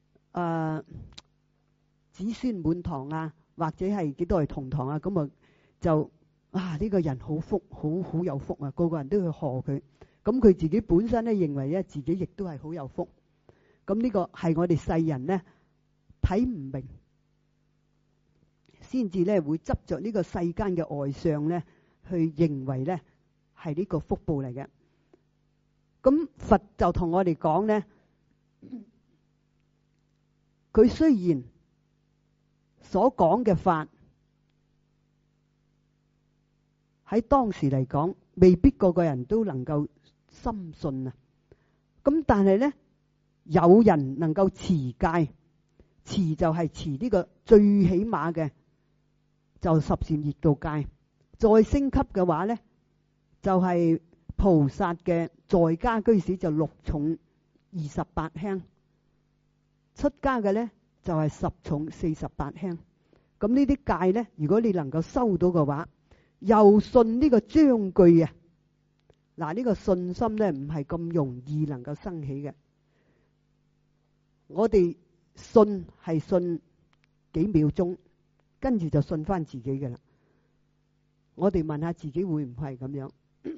子孫滿堂啊，或者係幾多係同堂啊，咁啊就呢個人好福，好有福啊，個個人都去賀佢。 咁佢自己本身咧認為咧自己亦都係好有福。咁呢個係我哋世人咧睇唔明，先至咧會執着呢個世間嘅外相咧，去認為咧係呢個福報嚟嘅。咁佛就同我哋講咧，佢雖然所講嘅法喺當時嚟講，未必個個人都能夠深信啊。咁但係咧，有人能夠持戒，持就係持呢個最起碼嘅，就十善業道戒。再升級嘅話咧，就係菩薩嘅在家居士就6重28輕，出家嘅咧就係10重48輕。咁呢啲戒咧，如果你能夠收到嘅話，又信呢個章句啊，嗱，呢個信心咧唔係咁容易能夠生起嘅。我哋信係信幾秒鐘，跟住就信翻自己嘅啦。我哋問下自己會唔會係咁樣？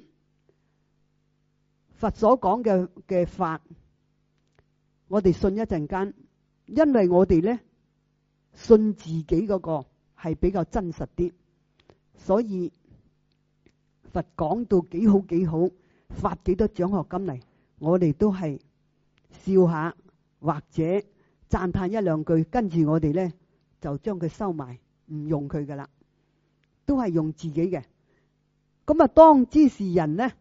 佛所講嘅法，我哋信一陣間，因為我哋咧信自己嗰個係比較真實啲，所以佛講到幾好幾好，發幾多獎學金嚟，我哋都係笑下或者讚嘆一兩句，跟住我哋咧就將佢收埋，唔用佢噶啦，都係用自己嘅。咁啊，當知是人呢，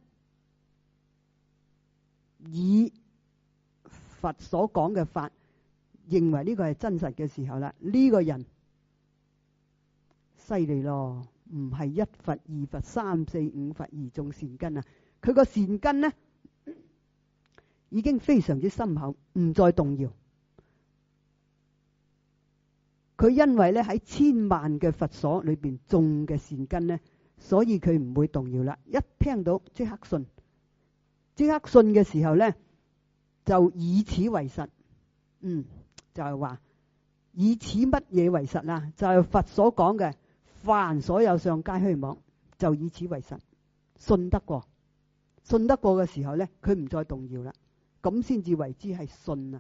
以佛所講嘅法，認為呢個係真實嘅時候啦，呢個人犀利咯，唔係一佛二佛三四五佛而種善根啊！佢個善根呢已經非常之深厚，唔再動搖。佢因為咧喺千萬嘅佛所裏邊種嘅善根呢，所以佢唔會動搖啦。一聽到即刻信，即刻信嘅時候呢，就以此為實。就係話以此乜嘢為實啦？就係佛所講嘅，凡所有相皆虛妄，就以此為實，信得過。信得過嘅時候呢，佢唔再動搖啦，咁先至為之係信啊！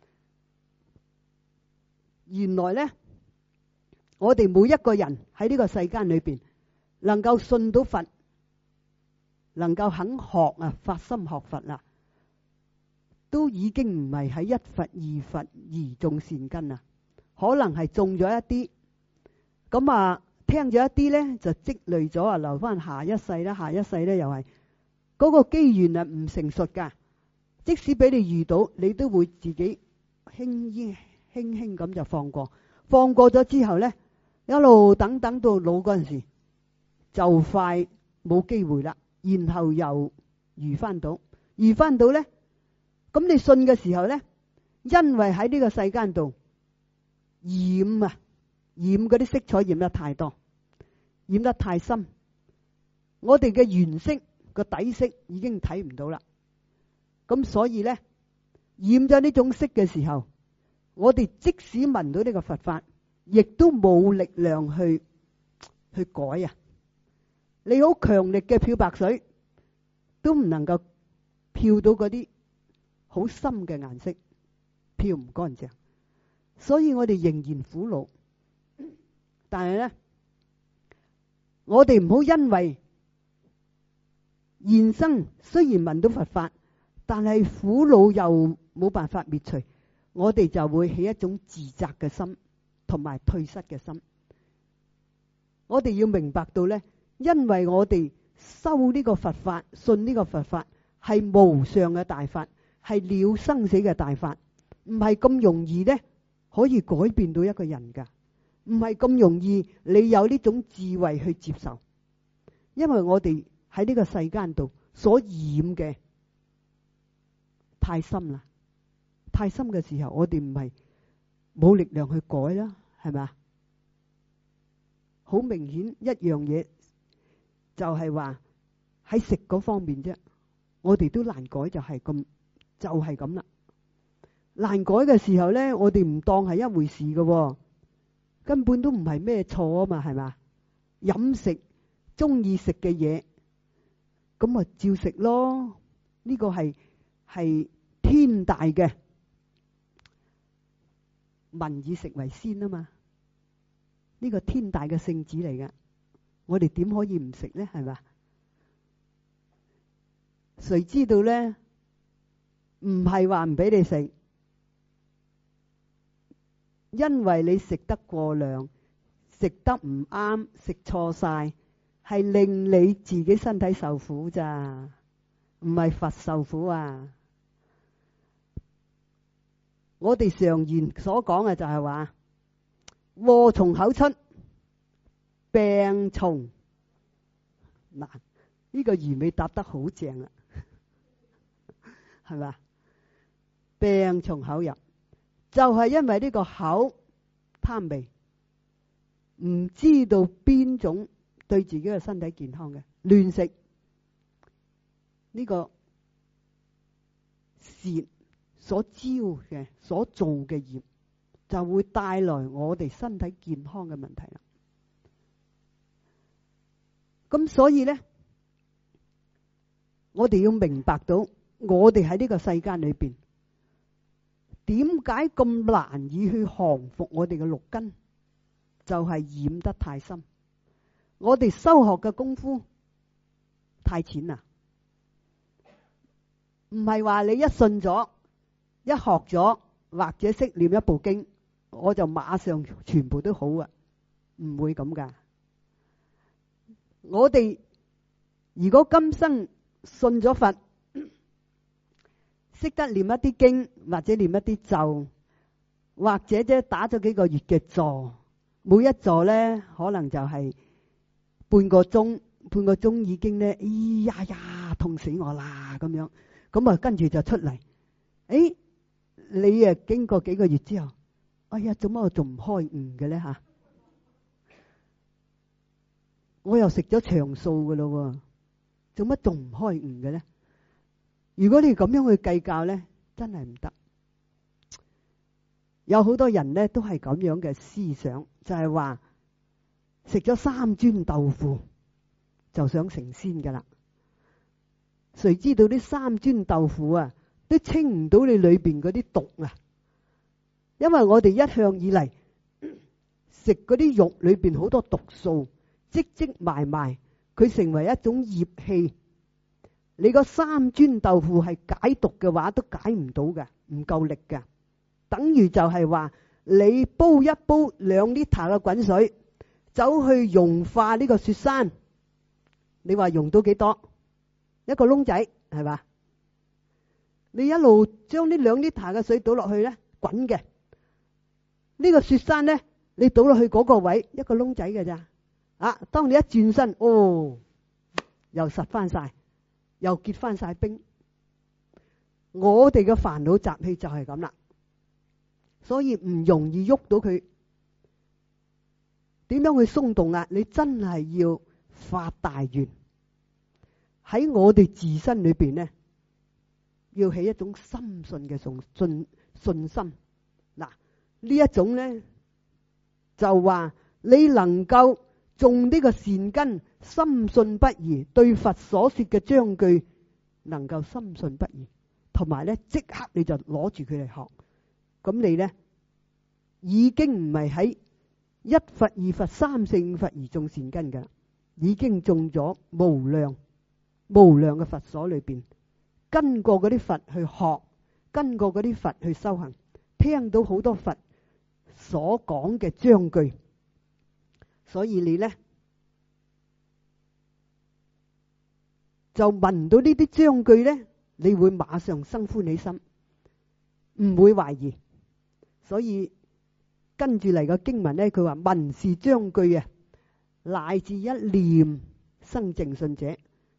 原來呢，我哋每一個人喺呢個世間裏邊，能夠信到佛，能夠肯學啊，發心學佛啦，都已經唔係喺一佛二佛而種善根啦，可能係種咗一啲，咁啊聽咗一啲呢，就積累咗啊，留翻下一世啦，下一世呢，又係嗰個機緣啊唔成熟噶，即使俾你遇到，你都會自己輕輕咁就放過，放過咗之後呢，一路等到老嗰陣時，就快冇機會啦，然後又遇翻到呢，咁你信嘅時候呢，因為喺呢個世間度染嗰啲色彩染得太多，染得太深，我哋嘅原色個底色已經睇唔到啦。咁所以呢，染咗呢種色嘅時候，我哋即使聞到呢個佛法，亦都冇力量去改啊！你好強力嘅漂白水，都唔能夠漂到嗰啲好深嘅顏色，漂唔乾淨。所以我哋仍然苦惱。但係呢，我哋唔好因為現生雖然聞到佛法，但係苦惱又冇辦法滅除，我哋就會起一種自責嘅心同埋退失嘅心。我哋要明白到呢，因為我哋修呢個佛法，信呢個佛法係無上嘅大法，係了生死嘅大法，唔係咁容易呢可以改變到一個人噶，唔係咁容易你有呢種智慧去接受。因為我哋喺呢個世間度所染嘅太深啦，太深嘅時候，我哋唔係冇力量去改啦，係咪啊？好明顯一樣嘢就係話喺食嗰方面啫，我哋都難改，就係咁啦。難改嘅時候呢，我哋唔當係一回事嘅，根本都唔係咩錯啊嘛，係咪？飲食中意食嘅嘢，咁咪照食咯。 呢個係天大嘅，民以食為先啊嘛，呢個天大嘅聖旨嚟嘅，我哋點可以唔食呢？係咪？誰知道呢？唔係話唔俾你食，因為你食得過量，食得唔啱，食錯晒，係令你自己身體受苦咋，唔係佛受苦啊！我哋常言所講嘅就係話，禍從口出，病從嗱，呢個魚尾答得好正啊，係咪？病從口入，就係因為呢個口貪味，唔知道邊種對自己嘅身體健康嘅，亂食，呢個舌所招嘅所做嘅業，就會帶來我哋身體健康嘅問題啦。咁所以呢，我哋要明白到，我哋喺呢個世間裏邊，點解咁難以去降服我哋嘅六根？就係染得太深，我哋修學嘅功夫太淺啦。唔係話你一信咗，一學咗，或者識念一部經，我就馬上全部都好啊，唔會咁噶。我哋如果今生信咗佛，識得念一啲經，或者念一啲咒，或者啫打咗幾個月嘅坐，每一坐呢可能就係半個鐘已經呢，哎呀痛死我啦咁樣，咁啊跟住就出嚟，誒你啊經過幾個月之後，哎呀做乜我仲唔開悟嘅呢吓？我又食咗長素噶咯，做乜仲唔開悟嘅呢？如果你咁樣去計較呢，真係唔得。有好多人呢都係咁樣嘅思想，就係話食咗3磚豆腐就想成仙噶啦。誰知道呢3磚豆腐啊，都清唔到你裏邊嗰啲毒啊！因為我哋一向以嚟食嗰啲肉裏邊好多毒素，積積埋埋，佢成為一種業氣。你個3磚豆腐係解毒嘅話，都解唔到嘅，唔夠力嘅。等於就係話你煲2 liter 嘅滾水，走去溶化呢個雪山，你話溶到幾多？一個窿仔係嘛？你一路將呢2 liter 嘅水倒落去呢，滾嘅呢個雪山呢，你倒落去嗰個位一個窿仔嘅咋？啊！當你一轉身，哦，又實翻晒，又結翻晒冰。我哋嘅煩惱習氣就係咁啦，所以唔容易喐到佢。點樣去鬆動啊？你真係要發大願，喺我哋自身裏邊呢，要起一種深信嘅信心。嗱，呢一種呢，就話你能夠種呢個善根，深信不疑，對佛所說嘅章句能夠深信不疑，同埋呢即刻你就攞住佢嚟學，咁你呢已經唔係喺1佛2佛34 5佛而種善根噶，已經種咗無量嘅佛所裏邊，跟過嗰啲佛去學，跟過嗰啲佛去修行，聽到好多佛所講嘅章句。所以你呢，就聞到呢啲章句呢，你會馬上生歡喜心，唔會懷疑。所以跟住嚟個經文呢，佢話聞是章句啊，乃至一念生淨信者。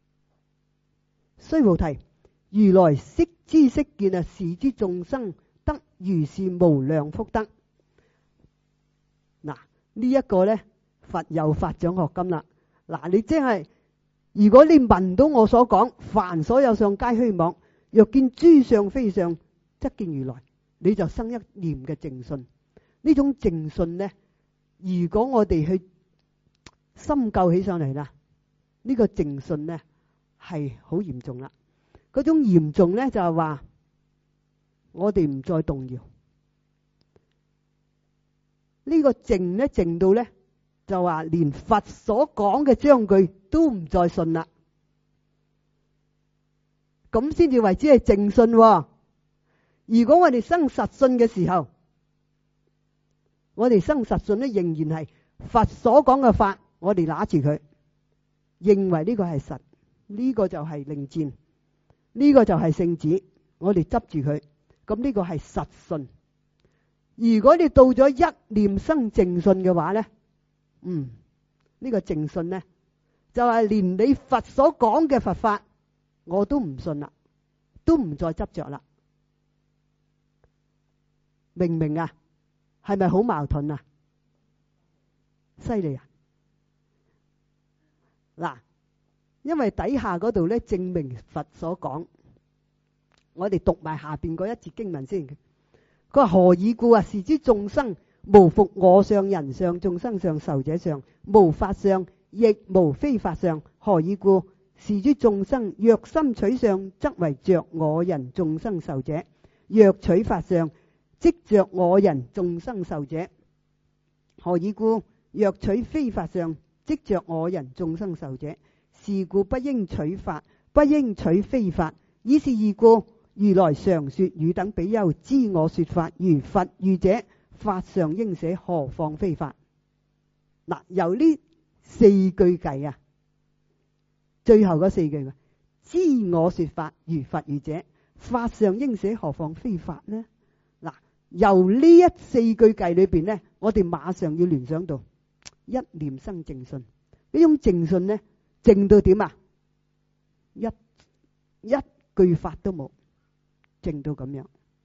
須菩提，如來悉知悉見啊，是諸眾生得如是無量福德。嗱，呢一個呢，佛又發獎學金啦。嗱，你即係如果你聞到我所講，凡所有相皆虛妄，若見諸相非相，則見如來，你就生一念嘅淨信。呢種淨信呢，如果我哋去深究起上嚟啦，呢個淨信呢係好嚴重啦。個嗰種嚴重咧就係話我哋唔再動搖。呢個靜咧靜到咧就話連佛所講嘅章句都唔再信啦，咁先至為之係靜信喎。如果我哋生實信嘅時候，我哋生實信咧仍然係佛所講嘅法，我哋拿住佢，認為呢個係實，呢個就係靈箭，呢個就係聖旨，我哋執住佢，咁呢個係實信。如果你到咗一念生淨信嘅話咧，呢個淨信咧就係連你佛所講嘅佛法我都唔信啦，都唔再執着啦。明唔明啊？係咪好矛盾啊？犀利啊！嗱，因為底下嗰度咧證明佛所講，我哋讀埋下邊嗰一節經文先。佢話何以故啊？是知眾生無復我相、人相、眾生相、壽者相，無法相，亦無非法相。何以故？是知眾生若心取相，則為着我人眾生壽者；若取法相，即着我人眾生壽者。何以故？若取非法相，即着我人眾生壽者。是故不應取法，不應取非法。以是義故，如來常說汝等比丘，知我說法如佛語者，法上應捨，何況非法？嗱，由呢四句計啊，最後嗰四句，知我說法如佛語者，法上應捨，何況非法呢？嗱，由呢一四句計裏邊呢，我哋馬上要聯想到一念生淨信。呢種淨信呢，淨到點啊？一句法都冇，淨到咁樣，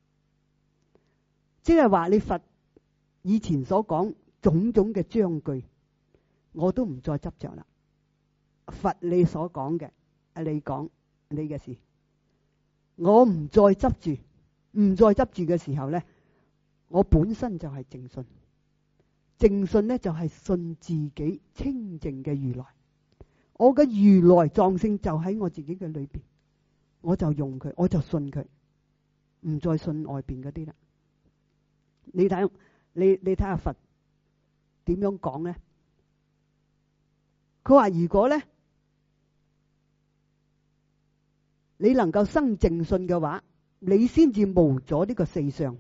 即係話你佛以前所講種種嘅章句，我都唔再執着啦。佛你所講嘅，你講你嘅事，我唔再執住，唔再執住嘅時候呢，我本身就係淨信。淨信呢，就係信自己清淨嘅如來，我嘅如來藏性就喺我自己嘅裏邊，我就用佢，我就信佢，唔再信外邊嗰啲啦。你睇，你睇下佛點樣講呢？佢話如果呢，你能夠生淨信嘅話，你先至無咗呢個四相。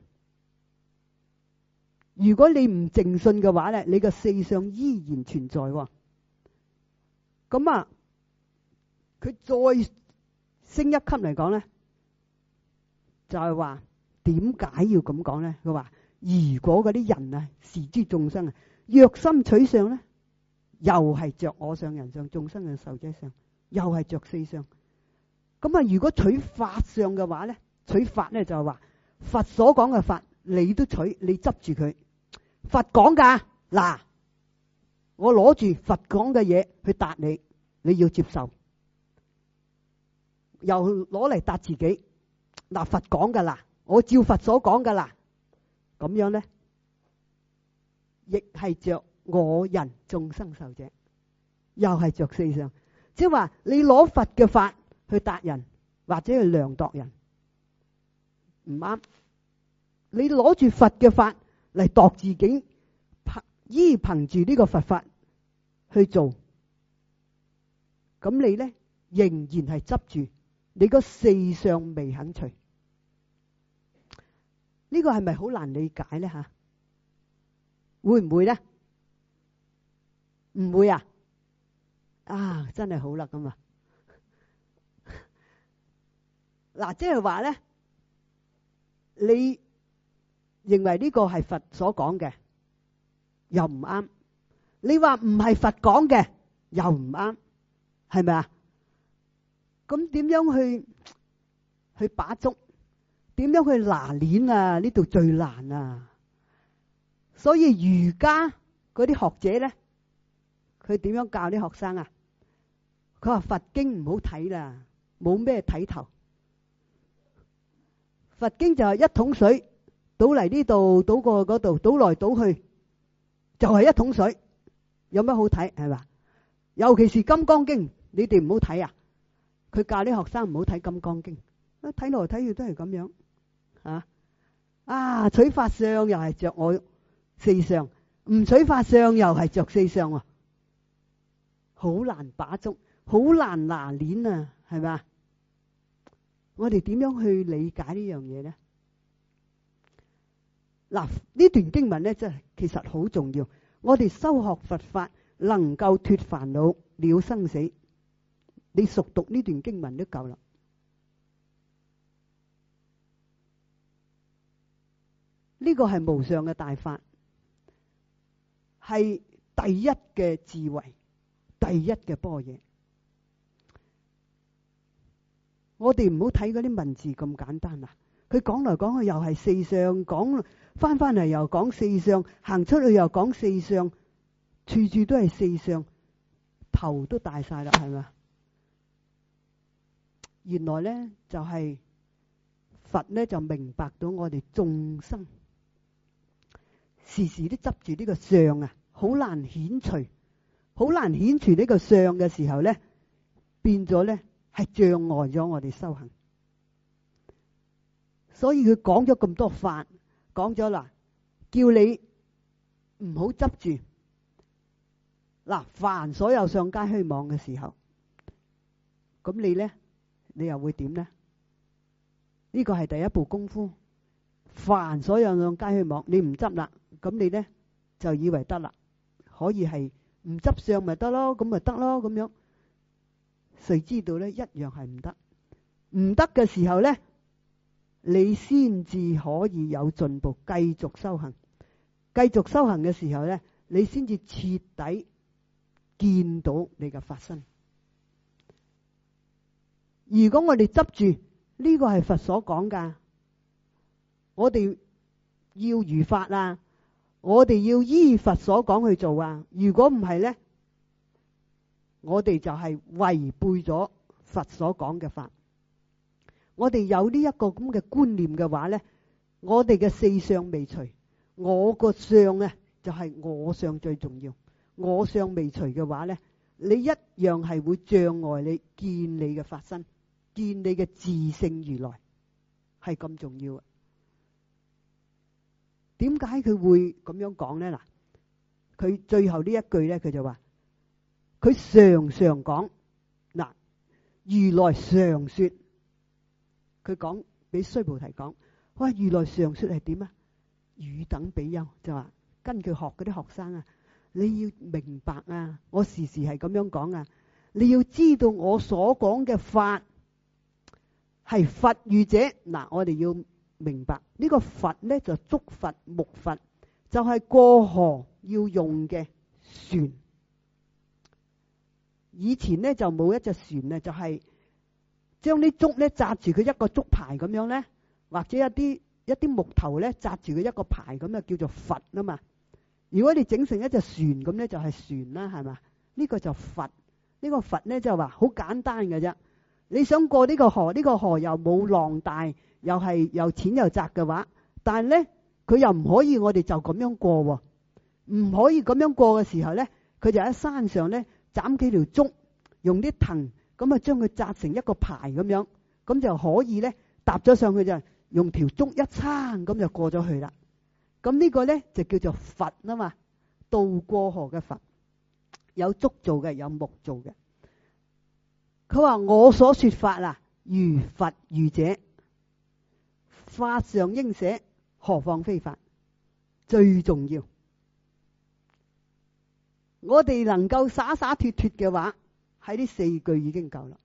如果你唔淨信嘅話咧，你個四相依然存在。咁啊，佢再升一級嚟講咧，就係話點解要咁講咧？佢話如果嗰啲人啊，是知眾生啊，若心取相咧，又係着我相、人相、眾生嘅壽者相，又係着四相。咁啊，如果取法相嘅話咧，取法咧就係話佛所講嘅法，你都取，你執住佢。佛講噶，嗱，我攞住佛講嘅嘢去答你，你要接受，又攞嚟答自己。嗱，佛講噶啦，我照佛所講噶啦，咁樣咧，亦係着我人眾生壽者，又係着四相。即係話你攞佛嘅法去答人，或者去量度人，唔啱。你攞住佛嘅法嚟度自己，依憑住呢個佛法去做，咁你咧仍然係執住你個四相未肯除。呢個係咪好難理解咧？吓，會唔會咧？唔會啊？啊，真係好啦咁啊！嗱，即係話咧，你認為呢個係佛所講嘅，又唔啱；你話唔係佛講嘅，又唔啱，係咪啊？咁點樣去把捉？點樣去拿捏啊？呢度最難啊！所以儒家嗰啲學者咧，佢點樣教啲學生啊？佢話佛經唔好睇啦，冇咩睇頭。佛經就係一桶水，倒嚟呢度，倒過嗰度，倒來倒去，就係一桶水，有乜好睇係嘛？尤其是《金剛經》，你哋唔好睇啊！佢教啲學生唔好睇《金剛經》， 睇來睇去都係咁樣取法相又係着我四相，唔取法相又係着四相，好難把捉，好難拿捏啊，係咪？我哋點樣去理解呢樣嘢呢？嗱，呢段經文呢，真係其實好重要。我哋修學佛法，能夠脫煩惱了生死，你熟讀呢段經文都夠啦。呢個係無上嘅大法，係第一嘅智慧，第一嘅般若。我哋唔好睇嗰啲文字咁簡單啦。佢講嚟講去又係四相，講翻嚟又講四相，行出去又講四相，處處都係四相，頭都大晒啦，係咪？原來呢，就係佛呢，就明白到我哋眾生時時都執住呢個相啊，好難遣除，好難遣除呢個相嘅時候呢，變咗呢係障礙咗我哋修行。所以佢講咗咁多法，講咗啦，叫你唔好執住。嗱，凡所有相皆虛妄嘅時候，咁你呢，你又會點呢？呢個係第一步功夫。凡所有相皆虛妄，你唔執啦，咁你呢，就以為得啦，可以係唔執相咪得咯，咁咪得咯，咁樣。誰知道呢？一樣係唔得。唔得嘅時候呢，你先至可以有進步，繼續修行。繼續修行嘅時候呢，你先至徹底見到你嘅法身。如果我哋執住呢個係佛所講噶，我哋要如法啊，我哋要依佛所講去做啊。如果唔係呢，我哋就係違背咗佛所講嘅法。我哋有呢一個咁嘅觀念嘅話呢，我哋嘅四相未除，我個相呢就係我相最重要。我相未除嘅話呢，你一樣係會障礙你見你嘅法身，見你嘅自性如來，係咁重要啊。點解佢會咁樣講呢？嗱，佢最後呢一句呢，佢就話佢常常講，嗱，如來常說。佢講俾須菩提講，哇！如來常說係點啊？汝等比丘就話跟佢學嗰啲學生啊，你要明白啊，我時時係咁樣講啊，你要知道我所講嘅法係佛喻者。嗱，我哋要明白呢個佛呢，就竹佛木佛，就係過河要用嘅船。以前呢，就冇一隻船啊，就係將啲竹咧紮住佢一個竹排咁樣咧，或者一啲木頭咧紮住佢一個排咁，就叫做佛啊嘛。如果你整成一隻船咁咧，就係船啦，係嘛？呢個就佛。呢個佛咧就話好簡單嘅啫。你想過呢個河，呢個河又冇浪大，又淺又窄嘅話，但係咧佢又唔可以我哋就咁樣過，唔可以咁樣過嘅時候咧，佢就喺山上咧斬幾條竹，用啲藤。咁啊，將佢紮成一個排咁樣，咁就可以咧搭咗上去，就用條竹一撐，咁就過咗去啦。咁呢個咧就叫做佛啊嘛，渡過河嘅佛，有竹做嘅，有木做嘅。佢話我所說法啊，如佛喻者，法上應捨，何況非法？最重要，我哋能夠灑灑脫脫嘅話，喺呢四句已經夠啦。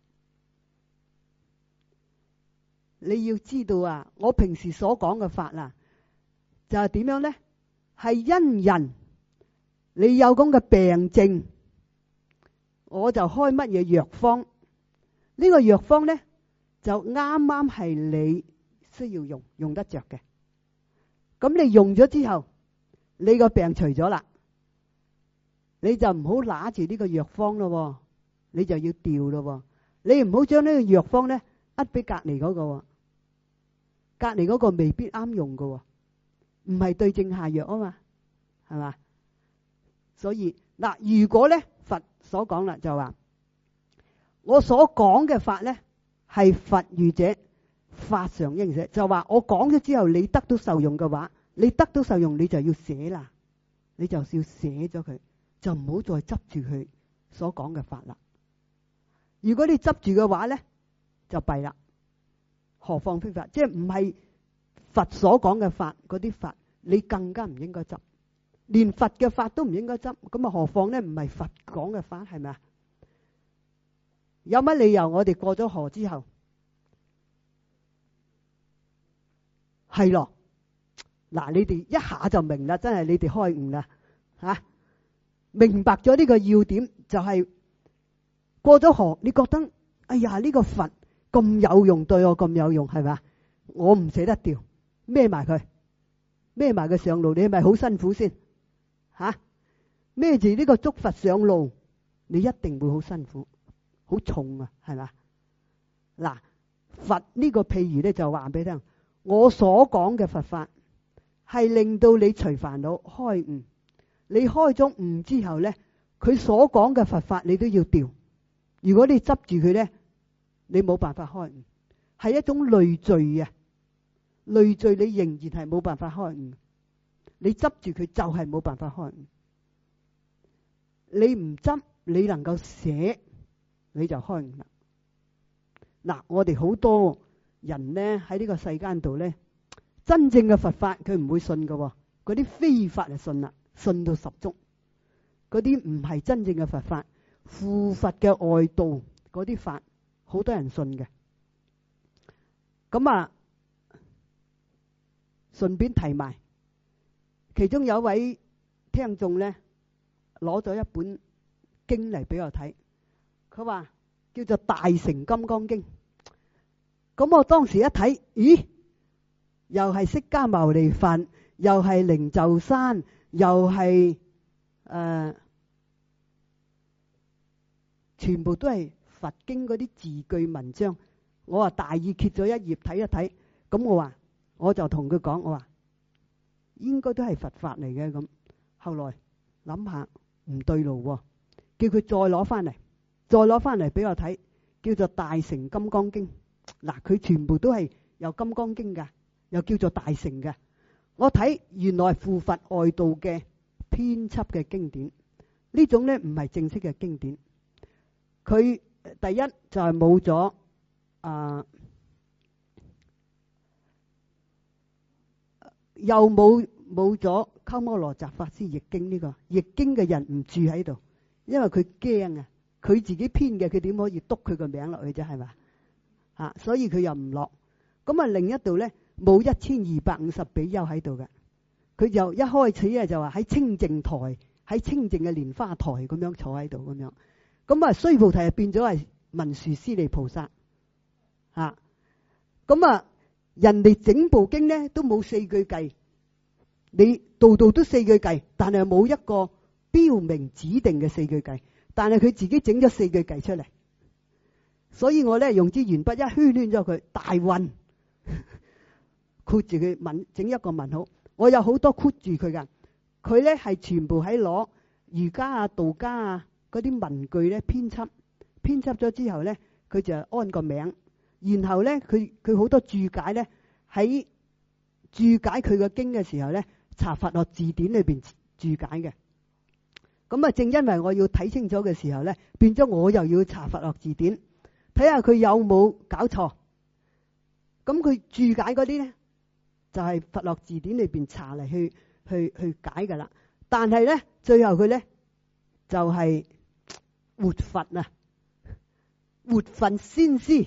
你要知道啊，我平時所講嘅法啊，就係點樣呢？係因人你有咁嘅病症，我就開乜嘢藥方。呢個藥方呢，就啱啱係你需要用得着嘅。咁你用咗之後，你個病除咗啦，你就唔好拿住呢個藥方咯。你就要掉咯，你唔好將呢個藥方咧，呃俾隔籬嗰個，隔籬嗰個未必啱用噶，唔係對症下藥啊嘛，係嘛？所以嗱，如果咧佛所講啦，就話我所講嘅法咧係佛喻者， 法上應捨，就話我講咗之後，你得到受用嘅話，你得到受用，你就要捨啦，你就要捨咗佢，就唔好再執住佢所講嘅法啦。如果你執住嘅話咧，就弊啦。何況非法，即係唔係佛所講嘅法，嗰啲法你更加唔應該執，連佛嘅法都唔應該執，咁啊何況咧唔係佛講嘅法，係咪啊？有乜理由我哋過咗河之後係咯？嗱，你哋一下就明啦，真係你哋開悟啦吓，明白咗呢個要點，就係過咗河，你覺得哎呀呢個佛咁有用，對我咁有用，係咪？我唔捨得掉，孭埋佢上路，你係咪好辛苦先吓？孭住呢個祝佛上路，你一定會好辛苦，好重啊，係咪？嗱，佛呢個譬如咧就話俾你聽，我所講嘅佛法係令到你除煩惱開悟，你開咗悟之後咧，佢所講嘅佛法你都要掉，如果你執住佢咧，你冇辦法開悟，係一種累贅啊！累贅你仍然係冇辦法開悟，你執住佢就係冇辦法開悟。你唔執，你能夠捨，你就開悟啦。嗱，我哋好多人咧喺呢個世間度咧，真正嘅佛法佢唔會信㗎，嗰啲非法就信啦，信到十足。嗰啲唔係真正嘅佛法，附佛嘅外道嗰啲法，好多人信嘅。咁啊，順便提埋，其中有一位聽眾咧，攞咗一本經嚟俾我睇，佢話叫做《大乘金剛經》。咁我當時一睇，咦，又係釋迦牟尼佛，又係靈鷲山，又係全部都係佛經嗰啲字句文章。我話大意揭咗一頁睇一睇，咁我就同佢講，我話應該都係佛法嚟嘅。咁後來諗下唔對路，叫佢再攞翻嚟俾我睇，叫做《大乘金剛經》。嗱，佢全部都係有金剛經噶，又叫做大乘嘅。我睇原來附佛外道嘅編輯嘅經典，呢種咧唔係正式嘅經典。佢第一就係冇咗又冇咗鳩摩羅什法師譯經。呢個譯經嘅人唔住喺度，因為佢驚啊，佢自己編嘅，佢點可以督佢個名落去啫，係咪？所以佢又唔落。咁啊，另一度咧冇1250比丘喺度嘅，佢就一開始咧就話喺清淨台，喺清淨嘅蓮花台咁樣坐喺度咁樣。咁啊，須菩提就變咗係文殊師利菩薩。咁啊，人哋整部經咧都冇4句偈，你度度都4句偈，但係冇一個標明指定嘅4句偈，但係佢自己整咗4句偈出嚟。所以我咧用支鉛筆一圈攣咗佢，大運括住佢整一個問號。我有好多括住佢噶，佢咧係全部喺攞儒家啊、道家啊嗰啲文句咧編輯咗之後咧，佢就安個名，然後咧佢好多注解咧，喺注解佢個經嘅時候咧，查佛學字典裏邊注解嘅。咁啊，正因為我要睇清楚嘅時候咧，變咗我又要查佛學字典，睇下佢有冇搞錯。咁佢注解嗰啲咧，就係佛學字典裏邊查嚟去解噶啦。但係咧，最後佢咧就係活佛啊，活佛先師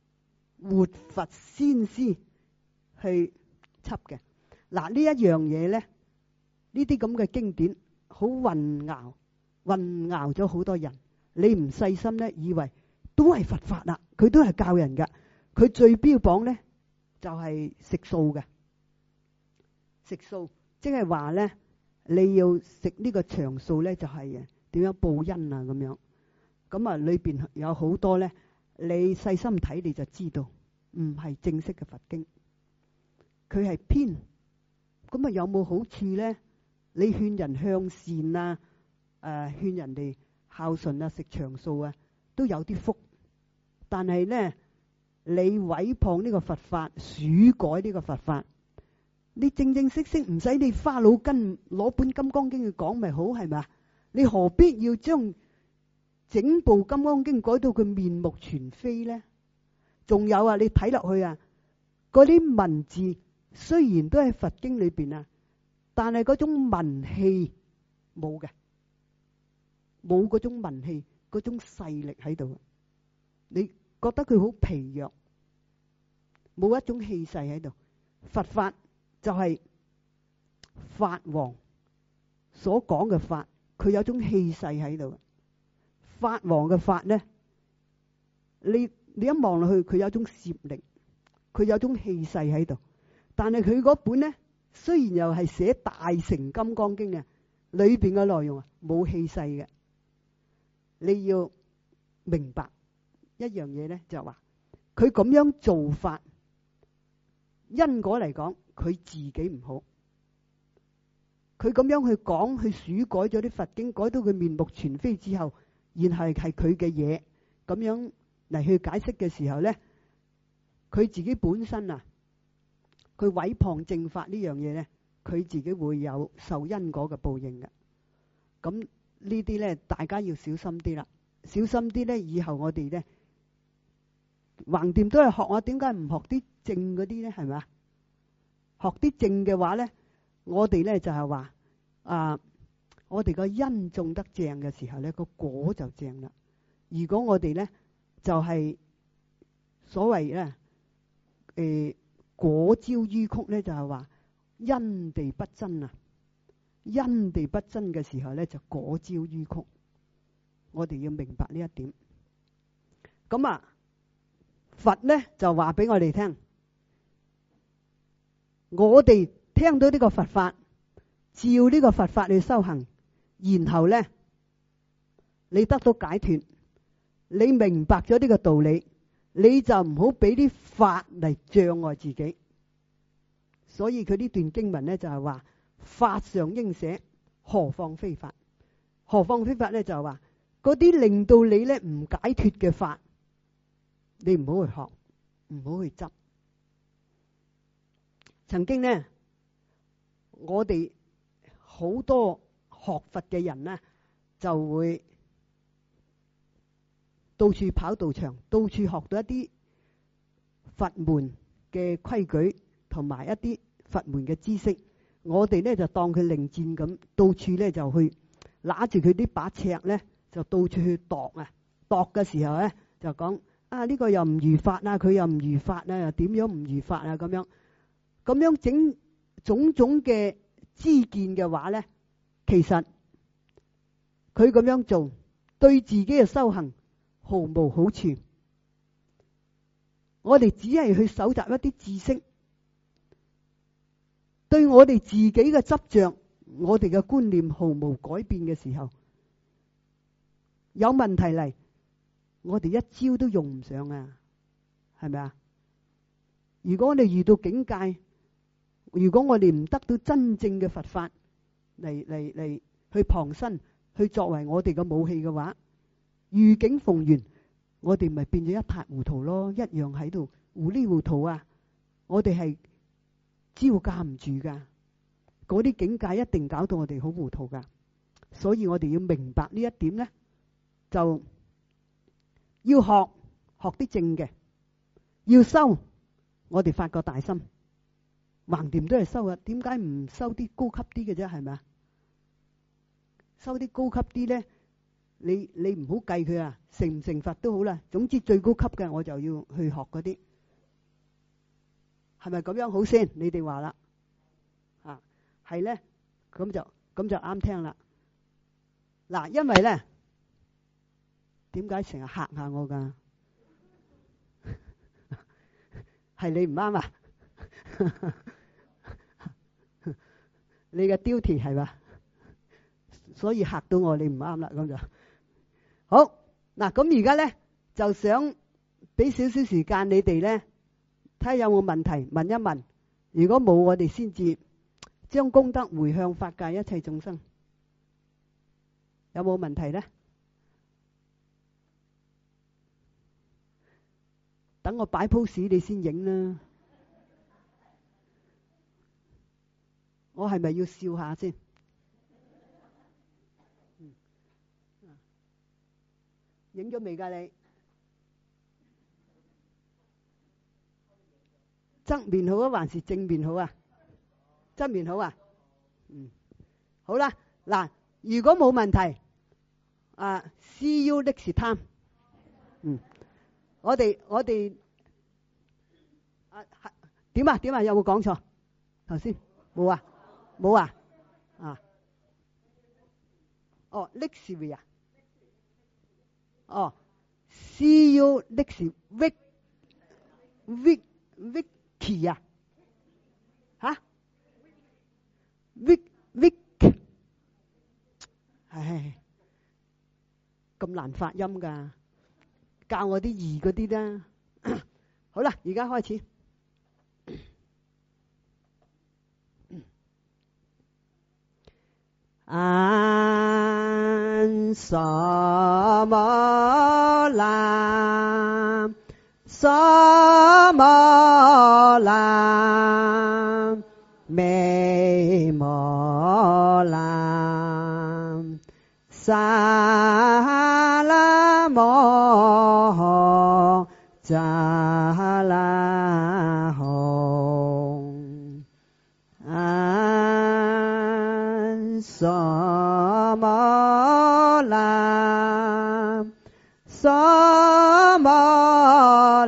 去輯嘅。嗱，呢一樣嘢咧，呢啲咁嘅經典好混淆咗好多人。你唔細心咧，以為都係佛法啦，佢都係教人噶。佢最標榜咧就係食素嘅，食素即係話咧，你要食呢個長素咧，就係點樣報恩啊咁樣。咁啊，裏邊有好多咧，你細心睇你就知道，唔係正式嘅佛經，佢係編。咁啊，有冇好處咧？你勸人向善啊，勸人哋孝順啊，食長素啊，都有啲福。但係咧， 你毀謗呢個佛法，鼠改呢個佛法，你正正式式唔使你花腦筋攞本《金剛經》去講咪好，係咪？你何必要將整部《金剛經》改到佢面目全非呢？仲有啊，你睇落去啊，嗰啲文字雖然都喺佛經裏邊啊，但係嗰種文氣冇嘅，冇嗰種文氣，嗰種勢力喺度。你覺得佢好疲弱，冇一種氣勢喺度。佛法就係法王所講嘅法，佢有種氣勢喺度。法王嘅法呢，你一望落去，佢有種攝力，佢有種氣勢喺度。但係佢嗰本呢，雖然又係寫大乘金剛經嘅，裏邊嘅內容啊冇氣勢嘅。你要明白一樣嘢呢，就係話佢咁樣做法，因果嚟講，佢自己唔好。佢咁樣去講，去鼠改咗啲佛經，改到佢面目全非之後，然後係佢嘅嘢咁樣嚟去解釋嘅時候呢，佢自己本身啊，佢毀謗正法呢樣嘢呢，佢自己會有受因果嘅報應嘅。咁呢啲呢，大家要小心啲啦，小心啲呢，以後我哋呢橫掂都係學啊，點解唔學啲正嗰啲呢？係咪啊？學啲正嘅話呢，我哋呢就係話我哋個因種得正嘅時候呢，個果就正啦。如果我哋呢就係所謂呢果招於曲呢，就係話因地不真啊，因地不真嘅時候呢，就果招於曲。我哋要明白呢一點。咁啊，佛呢就話俾我哋聽，我哋聽到呢個佛法，照呢個佛法去修行，然後呢你得到解脫，你明白咗呢個道理，你就唔好俾啲法嚟障礙自己。所以佢呢段經文呢就係話，法上應捨，何況非法？何況非法呢？就係話嗰啲令到你呢唔解脫嘅法，你唔好去學，唔好去執。曾經呢，我哋好多學佛嘅人呢，就會到處跑道場，到處學到一啲佛門嘅規矩同埋一啲佛門嘅知識。我哋呢就當佢令箭咁，到處呢就去拿住佢啲把尺呢，就到處去度啊！度嘅時候呢，就講呢個又唔如法啊，佢又唔如法啊，又點樣唔如法啊？咁樣整種種嘅知見嘅話呢，其實佢咁樣做對自己嘅修行毫無好處。我哋只係去搜集一啲知識，對我哋自己嘅執着，我哋嘅觀念毫無改變嘅時候，有問題嚟，我哋一招都用唔上啊，係咪啊？如果我哋遇到境界，如果我哋唔得到真正嘅佛法嚟去傍身，去作為我哋嘅武器嘅話，遇境逢緣，我哋咪變咗一塌糊塗咯，一樣喺度糊裏糊塗啊！我哋係招架唔住噶，嗰啲境界一定搞到我哋好糊塗噶。所以我哋要明白呢一點呢，就要學啲正嘅，要修，我哋發個大心，橫掂都係修啊，點解唔修啲高級啲嘅啫？係咪啊？修啲高級啲呢，你唔好計佢啊，成唔成佛都好啦。總之最高級嘅我就要去學嗰啲，係咪咁樣好先？你哋話啦，係呢，咁就啱聽啦。嗱，因為呢，點解成日嚇下我噶？係你唔啱啊？你嘅 duty 係嘛？所以嚇到我，你唔啱啦，咁就好。嗱，咁而家咧就想俾少少時間你哋咧，睇下有冇問題問一問。如果冇，我哋先至將功德回向法界一切眾生。有冇問題咧？ 等我擺 pose 你先影啦。我係咪要笑下先？影咗未㗎你？側面好啊，還是正面好啊？側面好啊？好啦，嗱，如果冇問題，see you next time。我哋點啊？有冇講錯？頭先冇啊？冇啊？next week 啊？see you next week。Vicky 啊？Vick，唉，咁難發音㗎，教我啲易嗰啲啦。好啦，而家開始。安什麼啦？什麼啦？美麼啦？沙拉摩扎拉紅，安什麼啦？什麼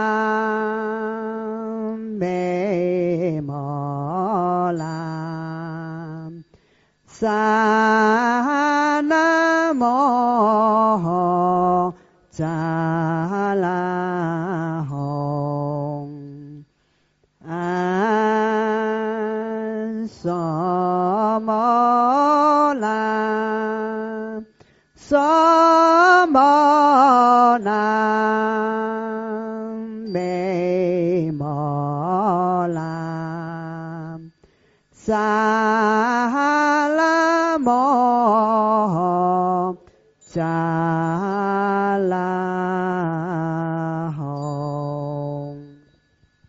啦？美麼啦？沙拉摩扎拉紅，安什麼啦？什麼啦？美麼啦？沙拉摩扎